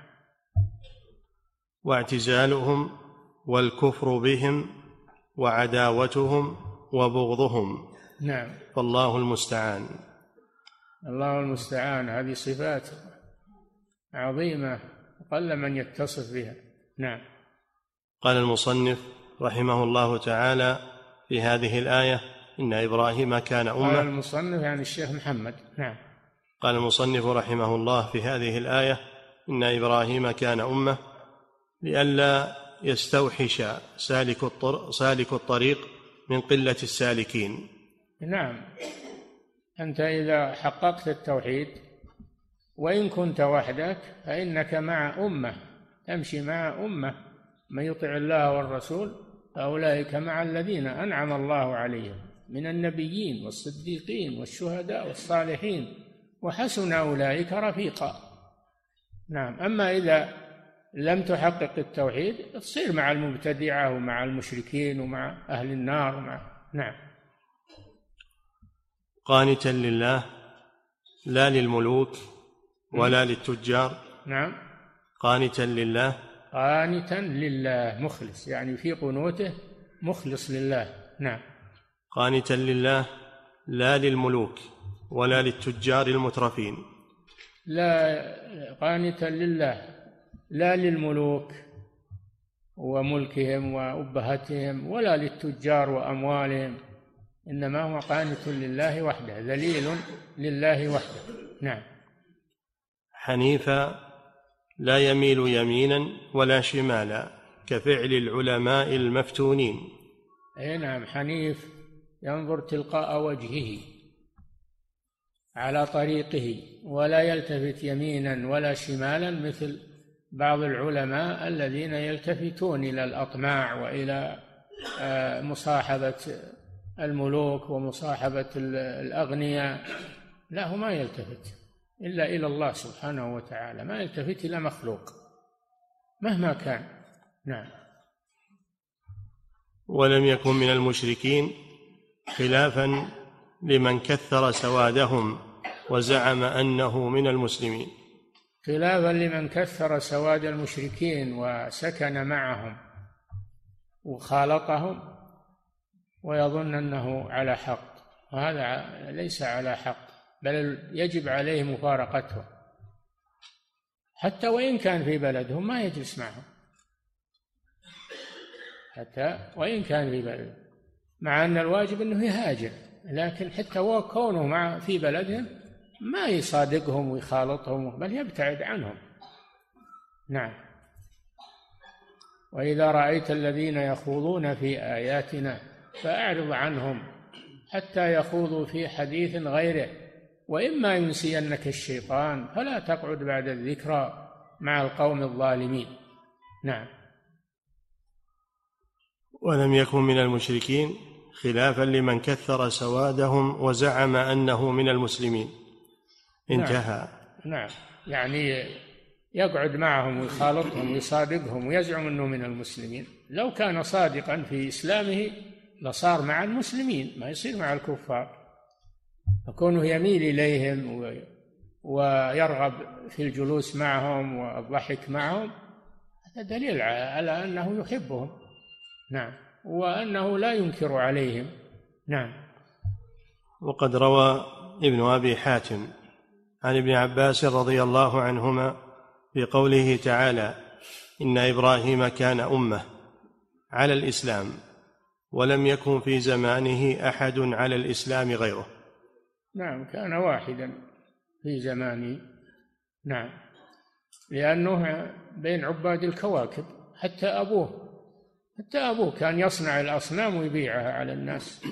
واعتزالهم والكفر بهم وعداوتهم وبغضهم. نعم. فالله المستعان. الله المستعان. هذه صفات عظيمة قل من يتصف بها. نعم. قال المصنف رحمه الله تعالى في هذه الآية: إن إبراهيم كان أمة. قال المصنف يعني الشيخ محمد. نعم. قال المصنف رحمه الله في هذه الآية: إن إبراهيم كان أمة، لئلا يستوحش سالك الطريق من قلة السالكين. نعم. أنت إذا حققت التوحيد وإن كنت وحدك فإنك مع أمة، تمشي مع أمة. من يطع الله والرسول فأولئك مع الذين أنعم الله عليهم من النبيين والصديقين والشهداء والصالحين وحسن أولئك رفيقا. نعم. أما إذا لم تحقق التوحيد تصير مع المبتدعة ومع المشركين ومع أهل النار نعم. قانتا لله لا للملوك ولا للتجار. نعم. قانتا لله، قانتا لله، مخلص، يعني في قنوته مخلص لله. نعم. قانتا لله لا للملوك ولا للتجار المترفين. لا، قانتا لله لا للملوك وملكهم وأبهتهم ولا للتجار وأموالهم، إنما هو قانت لله وحده، ذليل لله وحده. نعم. حنيفا لا يميل يمينا ولا شمالا كفعل العلماء المفتونين. أي نعم. حنيف ينظر تلقاء وجهه على طريقه ولا يلتفت يمينا ولا شمالا مثل بعض العلماء الذين يلتفتون إلى الأطماع وإلى مصاحبة الملوك ومصاحبة الأغنياء. لا، هو ما يلتفت إلا إلى الله سبحانه وتعالى، ما يلتفت إلى مخلوق مهما كان. نعم. ولم يكن من المشركين، خلافا لمن كثر سوادهم وزعم أنه من المسلمين. خلافا لمن كثر سواد المشركين وسكن معهم وخالطهم ويظن أنه على حق، وهذا ليس على حق، بل يجب عليه مفارقتهم، حتى وإن كان في بلدهم ما يجلس معهم، حتى وإن كان في بلدهم، مع أن الواجب أنه يهاجر، لكن حتى وكونه في بلدهم ما يصادقهم ويخالطهم، بل يبتعد عنهم. نعم. وإذا رأيت الذين يخوضون في آياتنا فأعرض عنهم حتى يخوضوا في حديث غيره، وإما ينسينك الشيطان فلا تقعد بعد الذكرى مع القوم الظالمين. نعم. ولم يكن من المشركين، خلافا لمن كثر سوادهم وزعم أنه من المسلمين. انتهى. نعم. يعني يقعد معهم ويخالطهم ويصادقهم ويزعم أنه من المسلمين. لو كان صادقا في إسلامه لصار مع المسلمين، ما يصير مع الكفار. فكونه يميل إليهم ويرغب في الجلوس معهم والضحك معهم هذا دليل على أنه يحبهم. نعم. وأنه لا ينكر عليهم. نعم. وقد روى ابن أبي حاتم عن ابن عباس رضي الله عنهما في قوله تعالى: إن إبراهيم كان أمة على الإسلام ولم يكن في زمانه أحد على الإسلام غيره. نعم، كان واحدا في زمانه. نعم، لأنه بين عباد الكواكب. حتى أبوه كان يصنع الأصنام ويبيعها على الناس،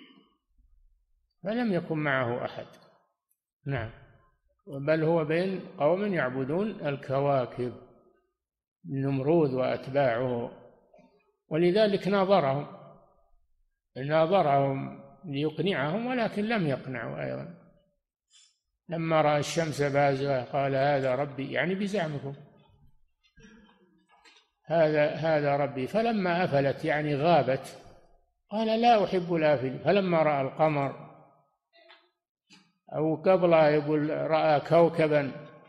فلم يكن معه أحد. نعم، بل هو بين قوم يعبدون الكواكب، النمرود وأتباعه، ولذلك ناظرهم ليقنعهم، ولكن لم يقنعوا أيضا. لما رأى الشمس بازغة قال هذا ربي، يعني بزعمكم هذا ربي. فلما أفلت يعني غابت قال لا أحب الآفلين. فلما رأى القمر، أو قبلها يقول رأى كوكبا،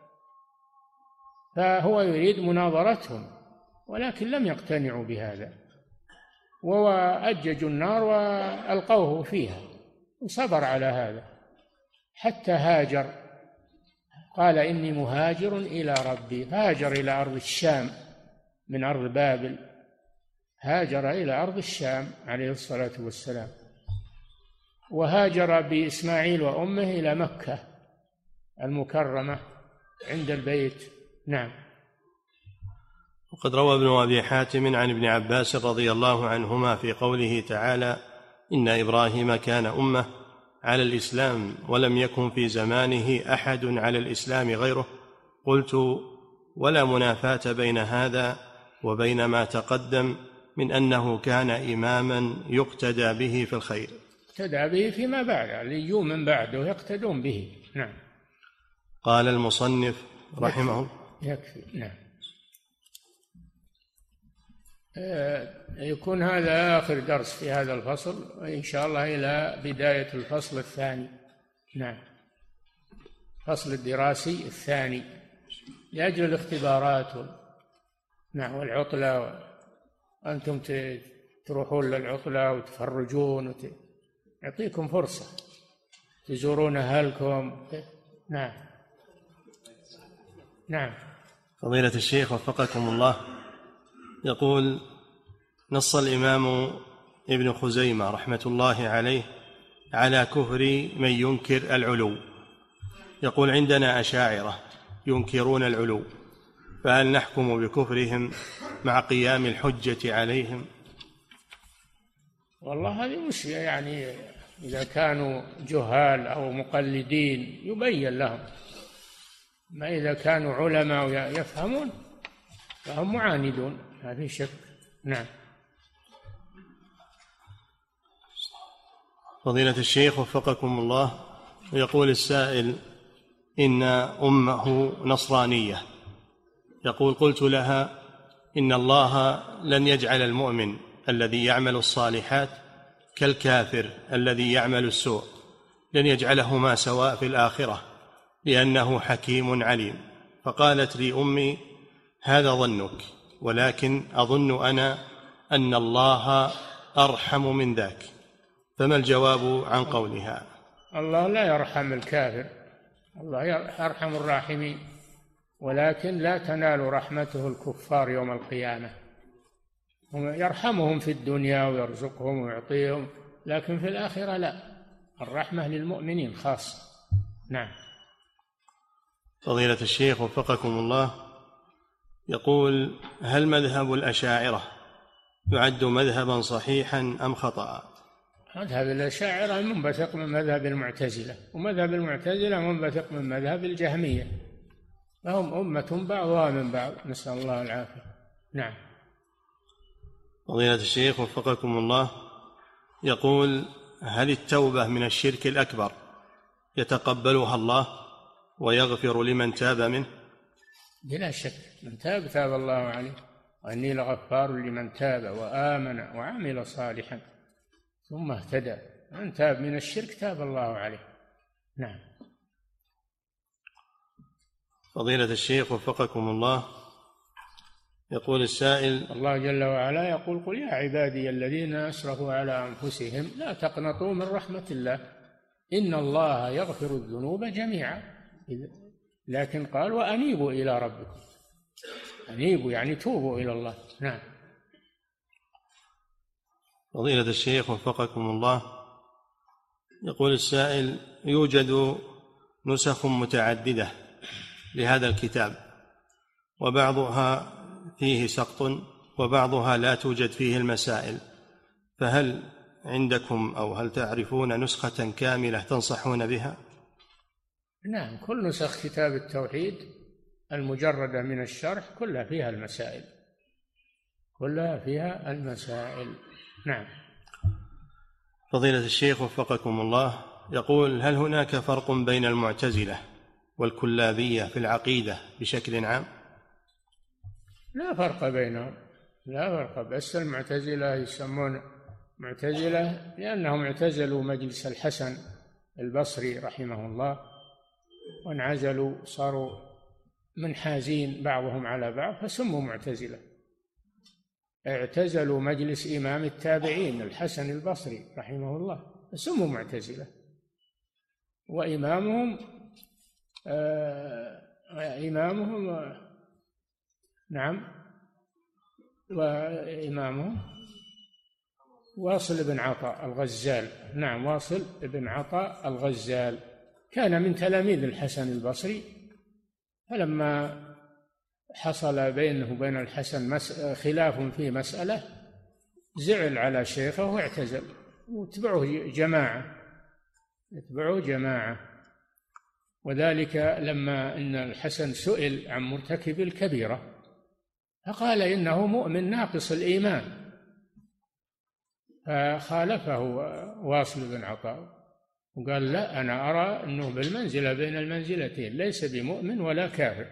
فهو يريد مناظرتهم، ولكن لم يقتنعوا بهذا، وأججوا النار وألقوه فيها، وصبر على هذا حتى هاجر. قال إني مهاجر إلى ربي، فهاجر إلى أرض الشام من أرض بابل، هاجر إلى أرض الشام عليه الصلاة والسلام، وهاجر بإسماعيل وأمه إلى مكة المكرمة عند البيت. نعم. وقد روى ابن أبي حاتم عن ابن عباس رضي الله عنهما في قوله تعالى: إن إبراهيم كان أمة على الإسلام ولم يكن في زمانه أحد على الإسلام غيره. قلت: ولا منافاة بين هذا وبين ما تقدم من أنه كان إماما يقتدى به في الخير. اقتدى به فيما بعد، ليجوا من بعده يقتدون به. نعم. قال المصنف رحمه الله: يكفي. نعم. يكون هذا آخر درس في هذا الفصل، وإن شاء الله إلى بداية الفصل الثاني. نعم، الفصل الدراسي الثاني لأجل الاختبارات نعم والعطلة، وأنتم تروحون للعطلة وتفرجون يعطيكم فرصة تزورون أهلكم. نعم. نعم. فضيلة الشيخ وفقكم الله، يقول: نص الإمام ابن خزيمة رحمة الله عليه على كفر من ينكر العلو. يقول: عندنا أشاعرة ينكرون العلو، فهل نحكم بكفرهم مع قيام الحجة عليهم؟ والله هذه مشكلة، يعني إذا كانوا جهال أو مقلدين يبين لهم، ما إذا كانوا علماء يفهمون فهم معاندون، ما في شك. نعم. فضيلة الشيخ وفقكم الله، يقول السائل: إن أمه نصرانية. يقول: قلت لها إن الله لن يجعل المؤمن الذي يعمل الصالحات كالكافر الذي يعمل السوء، لن يجعلهما سواء في الآخرة لأنه حكيم عليم. فقالت لي أمي: هذا ظنك، ولكن أظن أنا أن الله أرحم من ذاك، فما الجواب عن قولها؟ الله لا يرحم الكافر، الله يرحم الراحمين، ولكن لا تنال رحمته الكفار يوم القيامة. يرحمهم في الدنيا ويرزقهم ويعطيهم، لكن في الآخرة لا، الرحمة للمؤمنين خاصة. نعم. فضيلة الشيخ وفقكم الله، يقول: هل مذهب الأشاعرة يعد مذهبا صحيحا أم خطأ؟ مذهب الأشاعرة منبثق من مذهب المعتزلة، ومذهب المعتزلة منبثق من مذهب الجهمية، فهم أمة بعضها من بعض، نسأل الله العافية. نعم. فضيلة الشيخ وفقكم الله، يقول: هل التوبة من الشرك الأكبر يتقبلها الله ويغفر لمن تاب منه؟ بلا شك، من تاب تاب الله عليه، وإني لغفار لمن تاب وآمن وعمل صالحا ثم اهتدى. من تاب من الشرك تاب الله عليه. نعم. فضيلة الشيخ وفقكم الله، يقول السائل: الله جل وعلا يقول: قل يا عبادي الذين أسرفوا على أنفسهم لا تقنطوا من رحمة الله إن الله يغفر الذنوب جميعا، لكن قال: وأنيبوا إلى ربكم. أنيبوا يعني توبوا إلى الله. نعم. فضيلة الشيخ وفقكم الله، يقول السائل: يوجد نسخ متعددة لهذا الكتاب، وبعضها فيه سقط وبعضها لا توجد فيه المسائل، فهل عندكم أو هل تعرفون نسخة كاملة تنصحون بها؟ نعم، كل نسخ كتاب التوحيد المجردة من الشرح كلها فيها المسائل، كلها فيها المسائل. نعم. فضيلة الشيخ وفقكم الله، يقول: هل هناك فرق بين المعتزلة والكلابية في العقيدة بشكل عام؟ لا فرق بينهم، لا فرق، بس المعتزلة يسمون معتزلة لأنهم اعتزلوا مجلس الحسن البصري رحمه الله، وانعزلوا، صاروا منحازين بعضهم على بعض فسموا معتزلة. اعتزلوا مجلس إمام التابعين الحسن البصري رحمه الله فسموا معتزلة، وإمامهم نعم، وإمامهم واصل بن عطاء الغزال. نعم، واصل بن عطاء الغزال كان من تلاميذ الحسن البصري، فلما حصل بينه وبين الحسن خلاف في مسألة زعل على شيخه واعتزل، واتبعه جماعة. وذلك لما إن الحسن سئل عن مرتكب الكبيرة فقال إنه مؤمن ناقص الإيمان، فخالفه واصل بن عطاء وقال: لا، أنا أرى أنه بالمنزلة بين المنزلتين، ليس بمؤمن ولا كافر.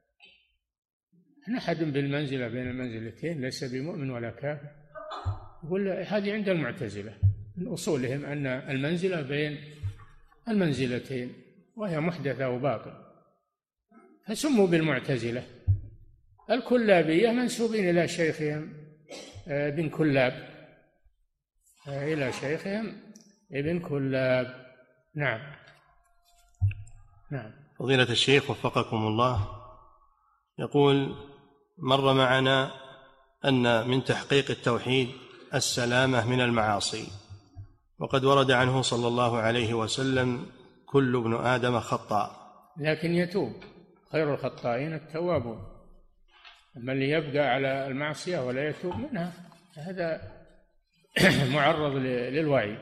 أحد بالمنزلة بين المنزلتين ليس بمؤمن ولا كافر. يقول هذه عند المعتزلة من أصولهم أن المنزلة بين المنزلتين، وهي محدثة وباطل، فسموا بالمعتزلة. الكلابية منسوبين إلى شيخهم ابن كلاب، إلى شيخهم ابن كلاب. نعم. نعم. فضيلة الشيخ وفقكم الله، يقول: مر معنا أن من تحقيق التوحيد السلامة من المعاصي، وقد ورد عنه صلى الله عليه وسلم: كل ابن آدم خطاء لكن يتوب، خير الخطائين التوابون. أما اللي يبقى على المعصية ولا يتوب منها هذا معرض للوعيد.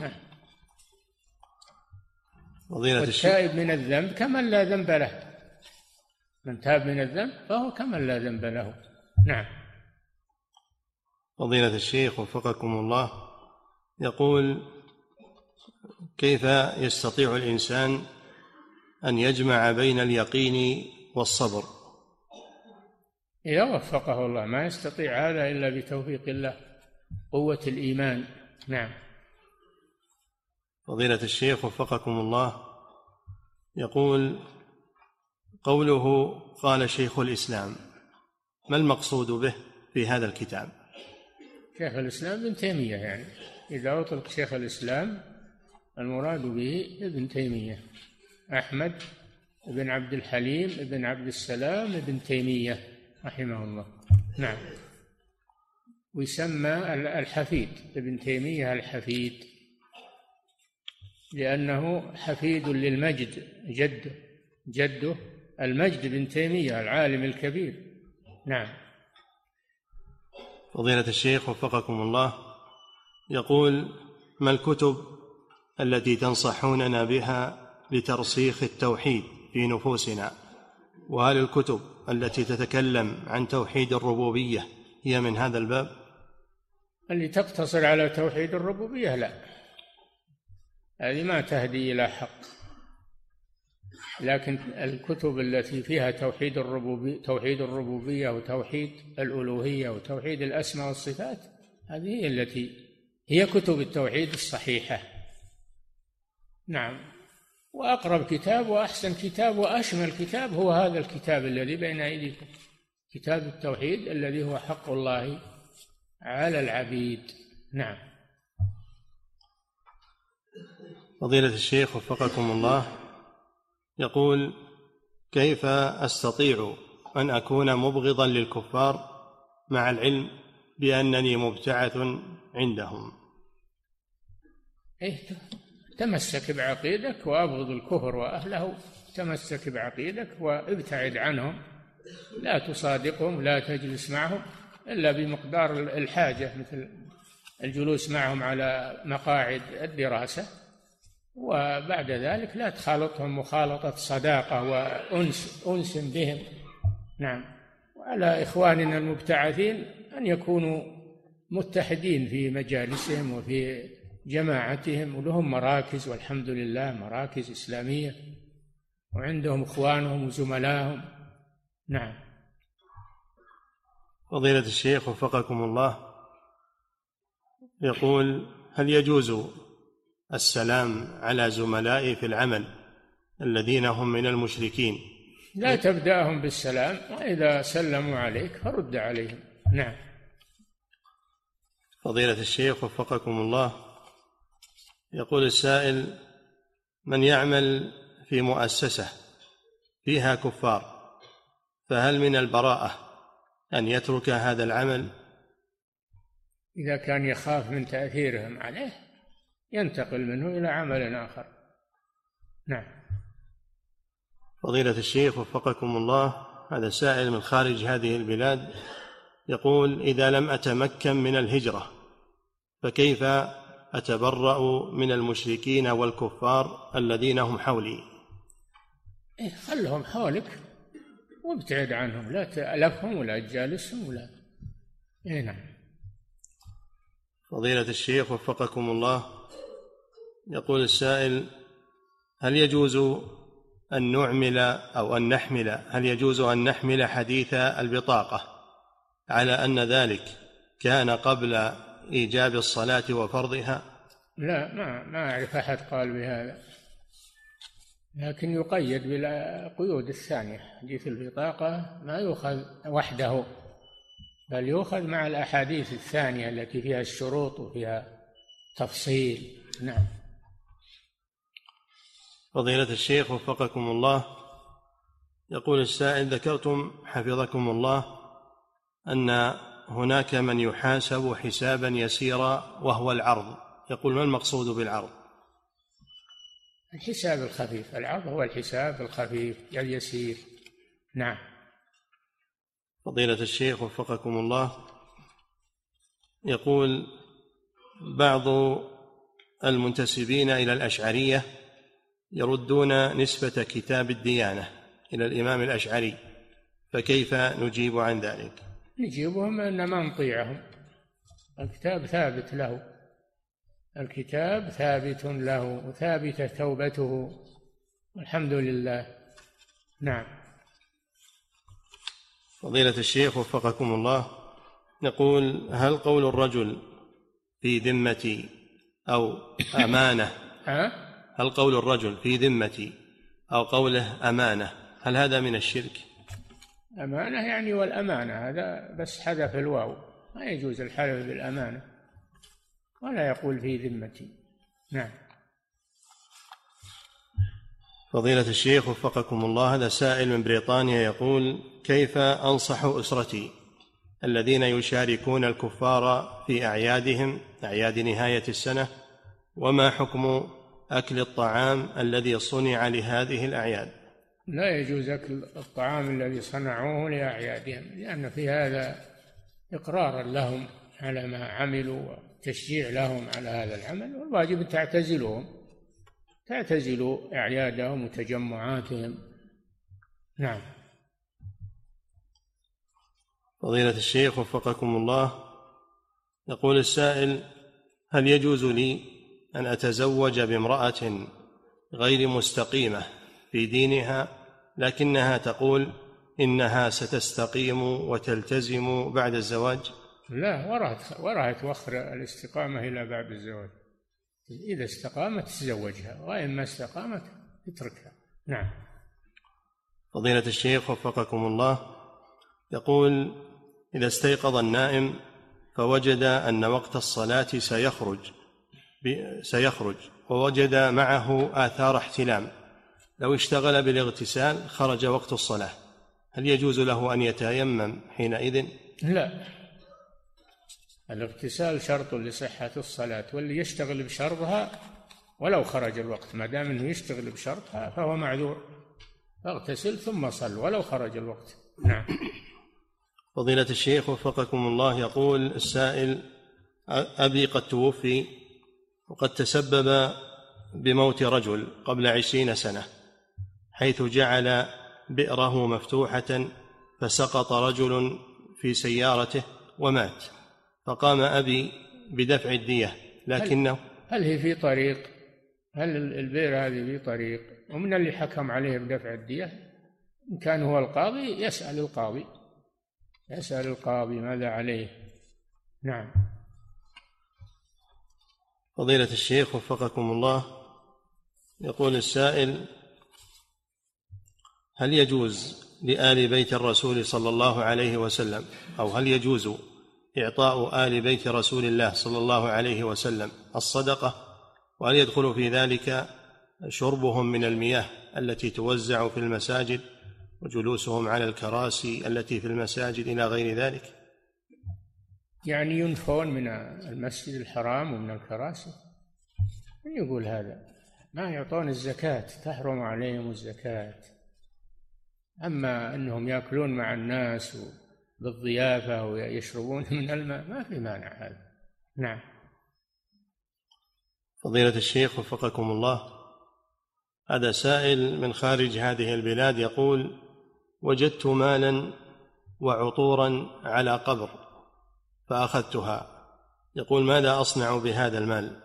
والتائب من الذنب كمن لا ذنب له، من تاب من الذنب فهو كمن لا ذنب له. نعم. فضيلة الشيخ وفقكم الله، يقول: كيف يستطيع الإنسان أن يجمع بين اليقين والصبر؟ إذا وفقه الله، ما يستطيع هذا إلا بتوفيق الله، قوة الإيمان. نعم. فضيلة الشيخ وفقكم الله، يقول: قوله قال شيخ الإسلام، ما المقصود به في هذا الكتاب؟ شيخ الإسلام ابن تيمية، يعني إذا أطلق شيخ الإسلام المراد به ابن تيمية، أحمد بن عبد الحليم بن عبد السلام بن تيمية رحمه الله. نعم. ويسمى الحفيد، ابن تيمية الحفيد، لأنه حفيد للمجد، جده المجد بن تيمية العالم الكبير. نعم. فضيلة الشيخ وفقكم الله، يقول: ما الكتب التي تنصحوننا بها لترسيخ التوحيد في نفوسنا؟ وهل الكتب التي تتكلم عن توحيد الربوبية هي من هذا الباب؟ اللي تقتصر على توحيد الربوبية لا، هذه ما تهدي إلى حق. لكن الكتب التي فيها توحيد الربوبية وتوحيد الألوهية وتوحيد الأسماء والصفات، هذه هي التي هي كتب التوحيد الصحيحة. نعم. وأقرب كتاب وأحسن كتاب وأشمل كتاب هو هذا الكتاب الذي بين أيديكم، كتاب التوحيد الذي هو حق الله على العبيد. نعم. فضيلة الشيخ وفقكم الله، يقول: كيف أستطيع أن أكون مبغضا للكفار مع العلم بأنني مبتعث عندهم؟ تمسك بعقيدك وأبغض الكفر وأهله، تمسك بعقيدك وابتعد عنهم، لا تصادقهم، لا تجلس معهم إلا بمقدار الحاجة، مثل الجلوس معهم على مقاعد الدراسة، وبعد ذلك لا تخالطهم مخالطة صداقة وأنس بهم. نعم. وعلى إخواننا المبتعثين أن يكونوا متحدين في مجالسهم وفي جماعتهم، ولهم مراكز والحمد لله مراكز إسلامية، وعندهم إخوانهم وزملائهم. نعم. فضيلة الشيخ وفقكم الله، يقول: هل يجوز السلام على زملائي في العمل الذين هم من المشركين؟ لا تبدأهم بالسلام، وإذا سلموا عليك فرد عليهم. نعم. فضيلة الشيخ وفقكم الله، يقول السائل: من يعمل في مؤسسة فيها كفار فهل من البراءة أن يترك هذا العمل؟ إذا كان يخاف من تأثيرهم عليه ينتقل منه إلى عمل آخر. نعم. فضيلة الشيخ وفقكم الله، هذا سائل من خارج هذه البلاد، يقول: إذا لم أتمكن من الهجرة فكيف أتبرأ من المشركين والكفار الذين هم حولي؟ خلهم حولك وابتعد عنهم، لا تألفهم ولا تجالسهم ولا. نعم. فضيلة الشيخ وفقكم الله، يقول السائل: هل يجوز أن نعمل أو أن نحمل هل يجوز أن نحمل حديث البطاقة على أن ذلك كان قبل إيجاب الصلاة وفرضها؟ لا، ما أعرف أحد قال بهذا، لكن يقيد بالقيود الثانية. حديث البطاقة ما يؤخذ وحده، بل يؤخذ مع الأحاديث الثانية التي فيها الشروط وفيها تفصيل. نعم. فضيلة الشيخ وفقكم الله، يقول السائل: ذكرتم حفظكم الله أن هناك من يحاسب حسابا يسيرا وهو العرض، يقول: ما المقصود بالعرض؟ الحساب الخفيف، العرض هو الحساب الخفيف اليسير. نعم. فضيلة الشيخ وفقكم الله، يقول: بعض المنتسبين إلى الأشعرية يردون نسبة كتاب الديانة إلى الإمام الأشعري، فكيف نجيب عن ذلك؟ نجيبهم أن ما نطيعهم، الكتاب ثابت له، الكتاب ثابت له وثابتة توبته والحمد لله. نعم. فضيلة الشيخ وفقكم الله، يقول: هل قول الرجل في ذمتي أو أمانة هل قول الرجل في ذمتي أو قوله أمانة هل هذا من الشرك؟ أمانة يعني والأمانة، هذا بس حذف الواو، ما يجوز الحلف بالأمانة، ولا يقول في ذمتي. نعم. فضيلة الشيخ وفقكم الله، هذا سائل من بريطانيا يقول: كيف أنصح أسرتي الذين يشاركون الكفار في أعيادهم، أعياد نهاية السنة، وما حكم أكل الطعام الذي صنع لهذه الأعياد؟ لا يجوز أكل الطعام الذي صنعوه لأعيادهم، لأن في هذا إقرارا لهم على ما عملوا وتشجيع لهم على هذا العمل، والواجب تعتزلوا أعيادهم وتجمعاتهم. نعم. فضيلة الشيخ وفقكم الله، يقول السائل: هل يجوز لي أن أتزوج بامرأة غير مستقيمة في دينها، لكنها تقول إنها ستستقيم وتلتزم بعد الزواج؟ لا، وراها توخر الاستقامة إلى بعد الزواج. إذا استقامت تزوجها، وإن ما استقامت اتركها. نعم. فضيلة الشيخ وفقكم الله، يقول: إذا استيقظ النائم فوجد أن وقت الصلاة سيخرج ووجد معه آثار احتلام، لو اشتغل بالاغتسال خرج وقت الصلاة، هل يجوز له أن يتيمم حينئذ؟ لا، الاغتسال شرط لصحة الصلاة، واللي يشتغل بشرطها ولو خرج الوقت، ما دام أنه يشتغل بشرطها فهو معذور، فاغتسل ثم صل ولو خرج الوقت. نعم. فضيلة الشيخ وفقكم الله، يقول السائل: أبي قد توفي وقد تسبب بموت رجل قبل 20 سنة، حيث جعل بئره مفتوحة فسقط رجل في سيارته ومات، فقام أبي بدفع الدية، لكنه هل هي في طريق؟ هل البئر هذه في طريق؟ ومن اللي حكم عليه بدفع الدية؟ إن كان هو القاضي يسأل القاضي ماذا عليه. نعم. فضيلة الشيخ وفقكم الله، يقول السائل: هل يجوز لآل بيت الرسول صلى الله عليه وسلم، أو هل يجوز إعطاء آل بيت رسول الله صلى الله عليه وسلم الصدقة، وهل يدخل في ذلك شربهم من المياه التي توزع في المساجد وجلوسهم على الكراسي التي في المساجد إلى غير ذلك؟ يعني ينفون من المسجد الحرام ومن الكراسي؟ من يقول هذا؟ ما يعطون الزكاة، تحرم عليهم الزكاة. أما أنهم يأكلون مع الناس بالضيافة ويشربون من الماء ما في مانع هذا. نعم. فضيلة الشيخ وفقكم الله، هذا سائل من خارج هذه البلاد، يقول: وجدت مالا وعطورا على قبر فأخذتها، يقول: ماذا أصنع بهذا المال؟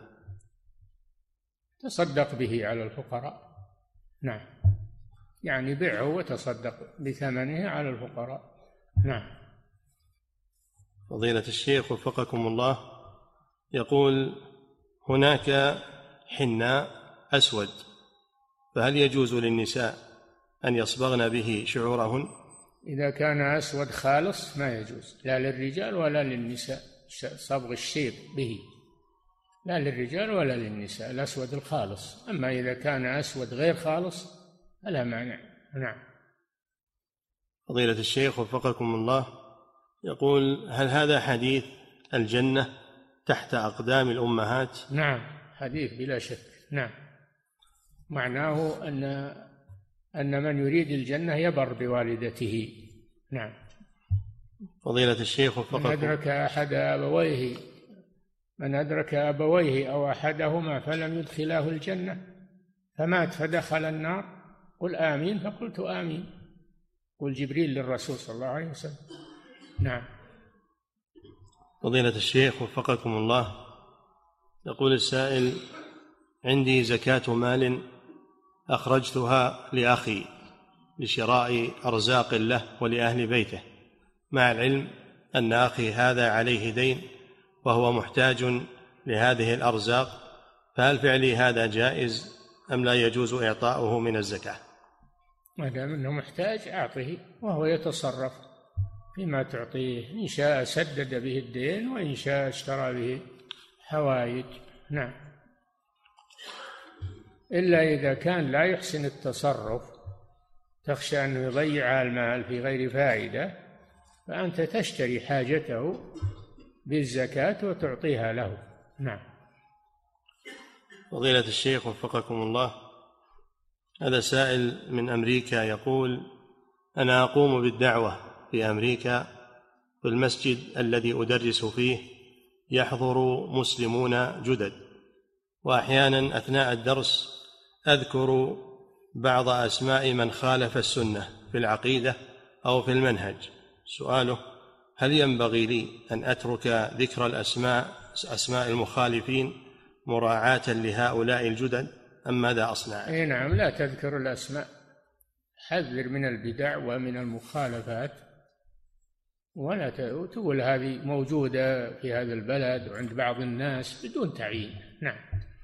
تصدق به على الفقراء. نعم، يعني بيعه وتصدق بثمنه على الفقراء. نعم. فضيلة الشيخ وفقكم الله، يقول: هناك حناء أسود، فهل يجوز للنساء أن يصبغن به شعورهن؟ إذا كان أسود خالص ما يجوز، لا للرجال ولا للنساء صبغ الشيب به، لا للرجال ولا للنساء الأسود الخالص. أما إذا كان أسود غير خالص فلا مانع. نعم. فضيلة الشيخ وفقكم الله، يقول: هل هذا حديث الجنة تحت أقدام الأمهات؟ نعم، حديث بلا شك. نعم، معناه أن من يريد الجنة يبر بوالدته. نعم. فضيلة الشيخ وفقكم، من أدرك أبويه أو أحدهما فلم يدخلاه الجنة فمات فدخل النار قل آمين، فقلت آمين، قل جبريل للرسول صلى الله عليه وسلم. نعم. فضيلة الشيخ وفقكم الله، يقول السائل: عندي زكاة مال أخرجتها لأخي لشراء أرزاق له ولأهل بيته، مع العلم أن أخي هذا عليه دين وهو محتاج لهذه الأرزاق، فهل فعلي هذا جائز أم لا يجوز إعطاؤه من الزكاة؟ ما دام أنه محتاج أعطه وهو يتصرف فيما تعطيه، إن شاء سدد به الدين وإن شاء اشترى به حوائج. نعم. إلا إذا كان لا يحسن التصرف، تخشى أنه يضيع المال في غير فائدة، فأنت تشتري حاجته بالزكاة وتعطيها له. نعم. فضيلة الشيخ وفقكم الله، هذا سائل من أمريكا يقول: أنا أقوم بالدعوة في أمريكا، في المسجد الذي أدرس فيه يحضر مسلمون جدد، وأحيانا أثناء الدرس أذكر بعض أسماء من خالف السنة في العقيدة أو في المنهج. سؤاله: هل ينبغي لي أن أترك ذكر أسماء المخالفين مراعاة لهؤلاء الجدد أم ماذا أصنع؟ أي نعم، لا تذكر الأسماء، حذر من البدع ومن المخالفات، ولا تقول هذه موجودة في هذا البلد وعند بعض الناس بدون تعيين. نعم.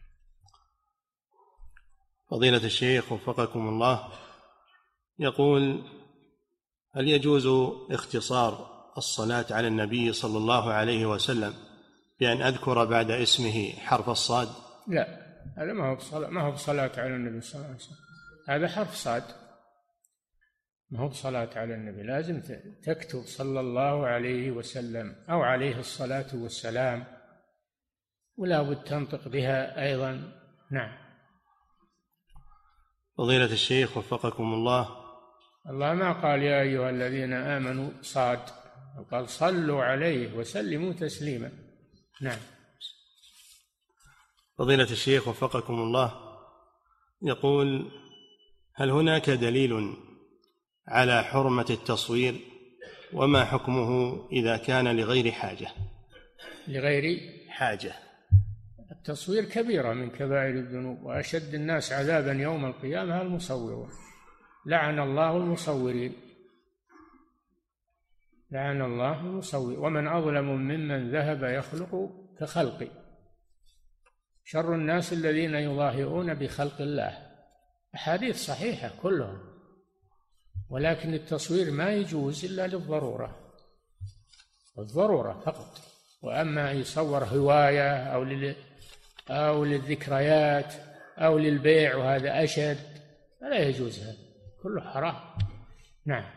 فضيلة الشيخ وفقكم الله يقول: هل يجوز اختصار الصلاة على النبي صلى الله عليه وسلم بأن أذكر بعد اسمه حرف الصاد؟ لا، هذا ما هو بصلاة على النبي صلى الله عليه وسلم، هذا حرف صاد، ما هو بصلاة على النبي. لازم تكتب صلى الله عليه وسلم أو عليه الصلاة والسلام، ولا بد تنطق بها أيضا. نعم. فضيلة الشيخ وفقكم الله، الله ما قال يا أيها الذين آمنوا صاد، قال صلوا عليه وسلموا تسليما. نعم. فضيلة الشيخ وفقكم الله يقول: هل هناك دليل على حرمة التصوير، وما حكمه إذا كان لغير حاجة؟ لغير حاجة. التصوير كبيرة من كبائر الذنوب، وأشد الناس عذابا يوم القيامة المصورون، لعن الله المصورين، لعن الله المصور، ومن أظلم ممن ذهب يخلق كخلقي، شر الناس الذين يظاهرون بخلق الله. أحاديث صحيحة كلهم، ولكن التصوير ما يجوز إلا للضرورة، الضرورة فقط. وأما يصور هواية أو للذكريات أو للبيع وهذا أشد، فلا يجوز، هذا كله حرام. نعم.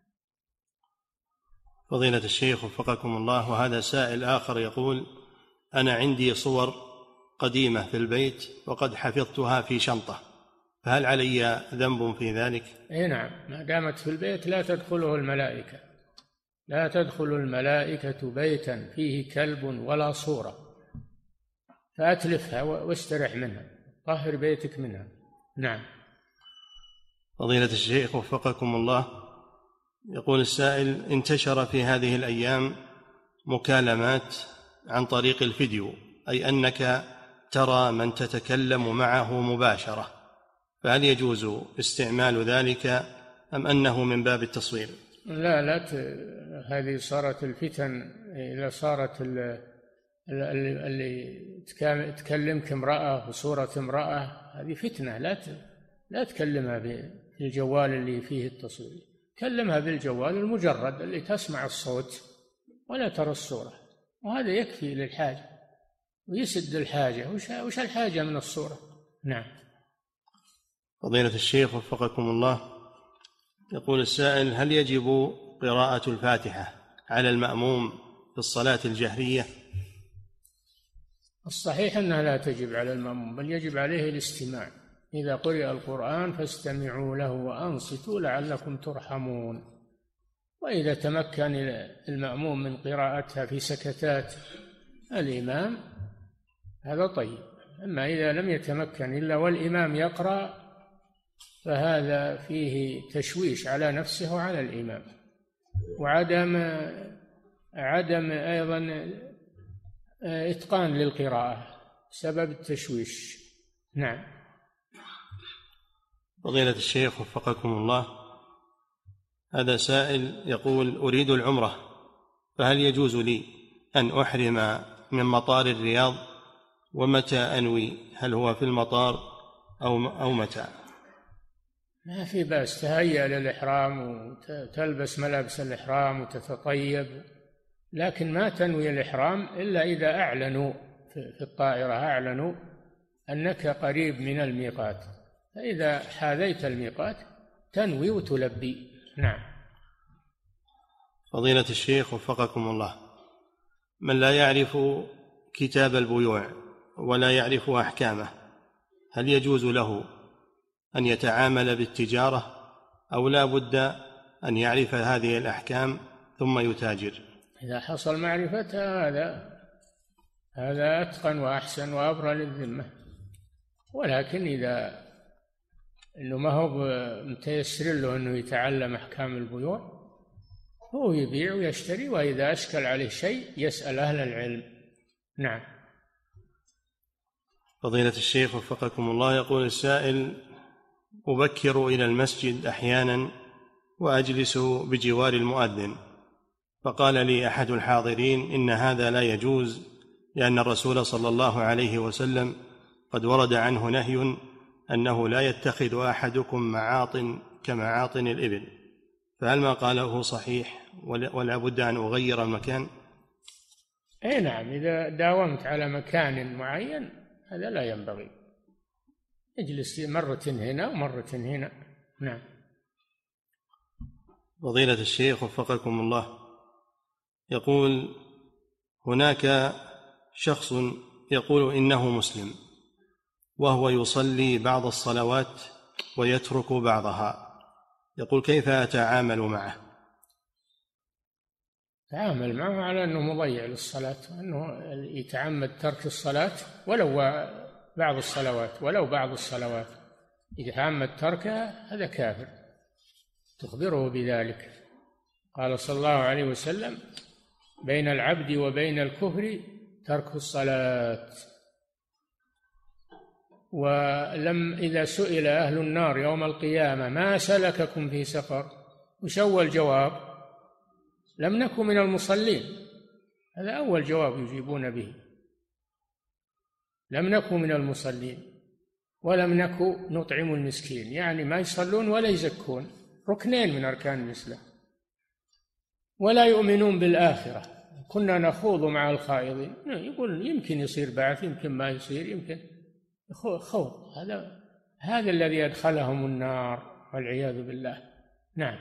فضيلة الشيخ وفقكم الله، وهذا سائل آخر يقول: أنا عندي صور قديمة في البيت وقد حفظتها في شنطة، فهل علي ذنب في ذلك؟ اي نعم، ما دامت في البيت لا تدخله الملائكة، لا تدخل الملائكة بيتا فيه كلب ولا صورة، فأتلفها واسترح منها، طهر بيتك منها. نعم. فضيلة الشيخ وفقكم الله يقول السائل: انتشر في هذه الأيام مكالمات عن طريق الفيديو، أي أنك ترى من تتكلم معه مباشرة، فهل يجوز استعمال ذلك أم أنه من باب التصوير؟ لا هذه صارت الفتن، إذا صارت اللي تكلمك امرأة بصورة امرأة، هذه فتنة، لا تكلمها بالجوال اللي فيه التصوير، كلمها بالجوال المجرد اللي تسمع الصوت ولا ترى الصورة، وهذا يكفي للحاجة ويسد الحاجة. وش الحاجة من الصورة؟ نعم. فضيلة الشيخ وفقكم الله يقول السائل: هل يجب قراءة الفاتحة على المأموم في الصلاة الجهرية؟ الصحيح أنها لا تجب على المأموم، بل يجب عليه الاستماع. إذا قرئ القرآن فاستمعوا له وأنصتوا لعلكم ترحمون. وإذا تمكن المأموم من قراءتها في سكتات الإمام هذا طيب، أما إذا لم يتمكن إلا والإمام يقرأ فهذا فيه تشويش على نفسه وعلى الإمام، وعدم أيضا إتقان للقراءة سبب التشويش. نعم. فضيلة الشيخ وفقكم الله، هذا سائل يقول: أريد العمرة، فهل يجوز لي أن أحرم من مطار الرياض؟ ومتى أنوي؟ هل هو في المطار أو متى؟ ما في بأس، تهيأ للإحرام وتلبس ملابس الإحرام وتتطيب، لكن ما تنوي الإحرام إلا إذا أعلنوا في الطائرة، أعلنوا أنك قريب من الميقات، فإذا حاذيت الميقات تنوي وتلبي. نعم. فضيلة الشيخ وفقكم الله، من لا يعرف كتاب البيوع ولا يعرف أحكامه، هل يجوز له أن يتعامل بالتجارة أو لا بد أن يعرف هذه الأحكام ثم يتاجر؟ إذا حصل معرفتها هذا أتقن وأحسن وأبرى للذمة. ولكن إذا إنه ما هو متيسر له أنه يتعلم أحكام البيوع، هو يبيع ويشتري، وإذا أشكل عليه شيء يسأل أهل العلم. نعم. فضيلة الشيخ وفقكم الله، يقول السائل: أبكر إلى المسجد أحيانا وأجلس بجوار المؤذن، فقال لي أحد الحاضرين إن هذا لا يجوز، لأن الرسول صلى الله عليه وسلم قد ورد عنه نهي أنه لا يتخذ أحدكم معاطن كمعاطن الإبل، فهل ما قاله صحيح ولا بد أن أغير المكان؟ أي نعم، إذا داومت على مكان معين هذا لا ينبغي، اجلس مرة هنا ومرة هنا. نعم. فضيلة الشيخ وفقكم الله، يقول: هناك شخص يقول إنه مسلم وهو يصلي بعض الصلوات ويترك بعضها، يقول: كيف أتعامل معه؟ تعامل معه على أنه مضيع للصلاة، أنه يتعمد ترك الصلاة ولو بعض الصلوات، إذا تعمد تركها هذا كافر، تخبره بذلك. قال صلى الله عليه وسلم: بين العبد وبين الكفر ترك الصلاة. إذا سئل أهل النار يوم القيامة: ما سلككم في سقر؟ وش أول جواب؟ لم نكن من المصلين. هذا أول جواب يجيبون به، لم نكن من المصلين ولم نكن نطعم المسكين، يعني ما يصلون ولا يزكون، ركنين من أركان الإسلام. ولا يؤمنون بالآخرة، كنا نخوض مع الخائضين. يقول يمكن يصير بعث، يمكن ما يصير، يمكن خوض. هذا الذي أدخلهم النار والعياذ بالله. نعم.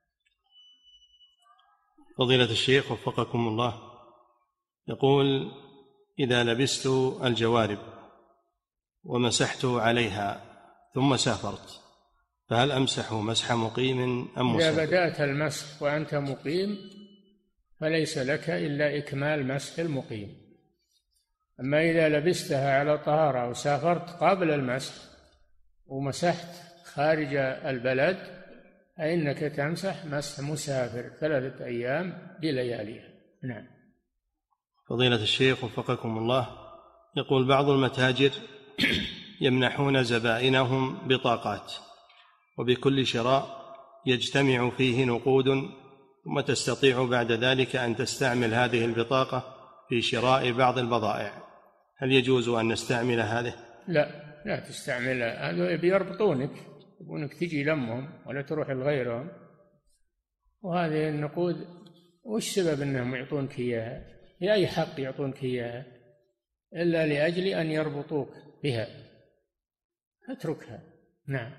فضيلة الشيخ وفقكم الله، يقول: إذا لبست الجوارب ومسحت عليها ثم سافرت، فهل أمسح مسح مقيم أم مسافر؟ إذا بدأت المسح وأنت مقيم فليس لك إلا إكمال مسح المقيم. أما إذا لبستها على طهارة وسافرت قبل المسح ومسحت خارج البلد فإنك تمسح مسح مسافر 3 أيام بلياليها. نعم. فضيلة الشيخ وفقكم الله، يقول: بعض المتاجر يمنحون زبائنهم بطاقات، وبكل شراء يجتمع فيه نقود، ثم تستطيع بعد ذلك أن تستعمل هذه البطاقة في شراء بعض البضائع، هل يجوز أن نستعمل هذه؟ لا تستعملها، هذا بيربطونك، يبونك تجي لمهم ولا تروح لغيرهم. وهذه النقود وش سبب أنهم يعطونك إياها؟ بأي حق يعطونك إياها إلا لأجل أن يربطوك بها؟ اتركها. نعم.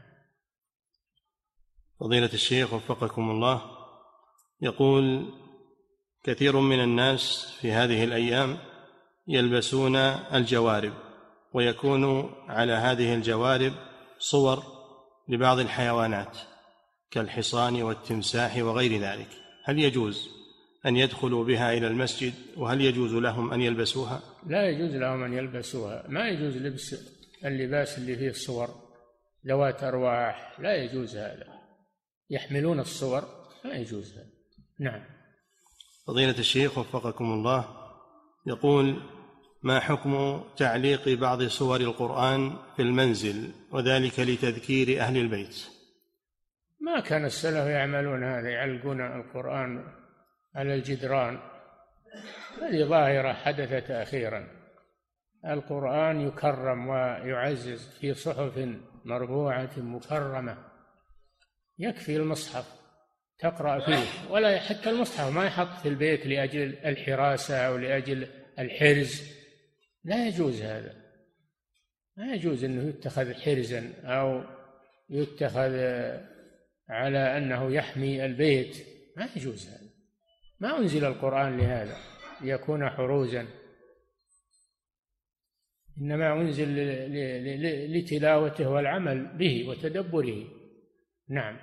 فضيلة الشيخ وفقكم الله، يقول: كثير من الناس في هذه الأيام يلبسون الجوارب، ويكون على هذه الجوارب صور لبعض الحيوانات كالحصان والتمساح وغير ذلك، هل يجوز أن يدخلوا بها إلى المسجد؟ وهل يجوز لهم أن يلبسوها؟ لا يجوز لهم أن يلبسوها، ما يجوز لبس اللباس اللي فيه صور ذوات أرواح، لا يجوز هذا، يحملون الصور، لا يجوز هذا. نعم. فضيلة الشيخ وفقكم الله، يقول: ما حكم تعليق بعض سور القرآن في المنزل وذلك لتذكير أهل البيت؟ ما كان السلف يعملون هذا، يعلقون القرآن على الجدران، هذه ظاهرة حدثت أخيرا. القرآن يكرم ويعزز في صحف مرفوعة مكرمة، يكفي المصحف تقرأ فيه، ولا حتى المصحف ما يحط في البيت لأجل الحراسة أو لأجل الحرز، لا يجوز هذا، ما يجوز أنه يتخذ حرزا أو يتخذ على أنه يحمي البيت، ما يجوز هذا، ما أنزل القرآن لهذا، ليكون حروزا. إنما أنزل لتلاوته والعمل به وتدبره. نعم.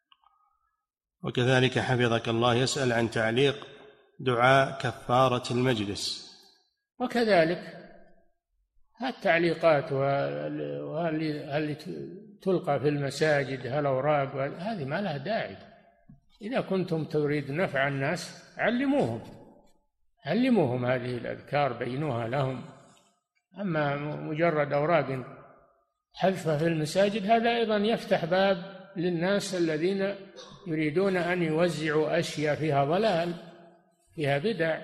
وكذلك حفظك الله يسأل عن تعليق دعاء كفارة المجلس. وكذلك التعليقات واللي تلقى في المساجد هالأوراق هذه ما لها داعي. إذا كنتم تريد نفع الناس علموهم هذه الأذكار، بينوها لهم. أما مجرد أوراق حذفها في المساجد هذا أيضا يفتح باب للناس الذين يريدون أن يوزعوا أشياء فيها ضلال، فيها بدع،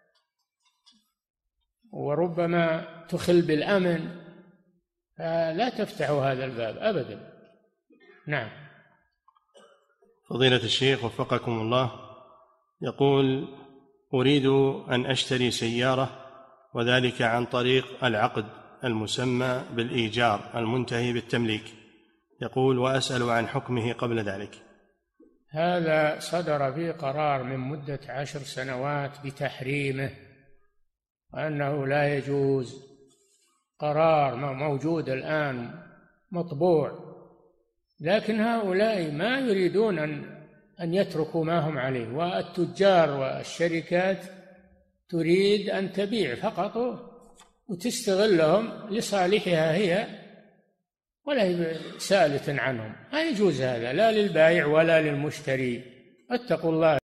وربما تخل بالأمن، فلا تفتحوا هذا الباب أبدا. نعم. فضيلة الشيخ وفقكم الله، يقول: أريد أن أشتري سيارة، وذلك عن طريق العقد المسمى بالإيجار المنتهي بالتمليك. يقول: وأسأل عن حكمه قبل ذلك. هذا صدر فيه قرار من مدة 10 سنوات بتحريمه، وأنه لا يجوز. قرار موجود الآن مطبوع، لكن هؤلاء ما يريدون أن يتركوا ما هم عليه، والتجار والشركات تريد أن تبيع فقط وتستغلهم لصالحها هي، ولا هي سالة عنهم. ما يجوز هذا لا للبائع ولا للمشتري. اتقوا الله.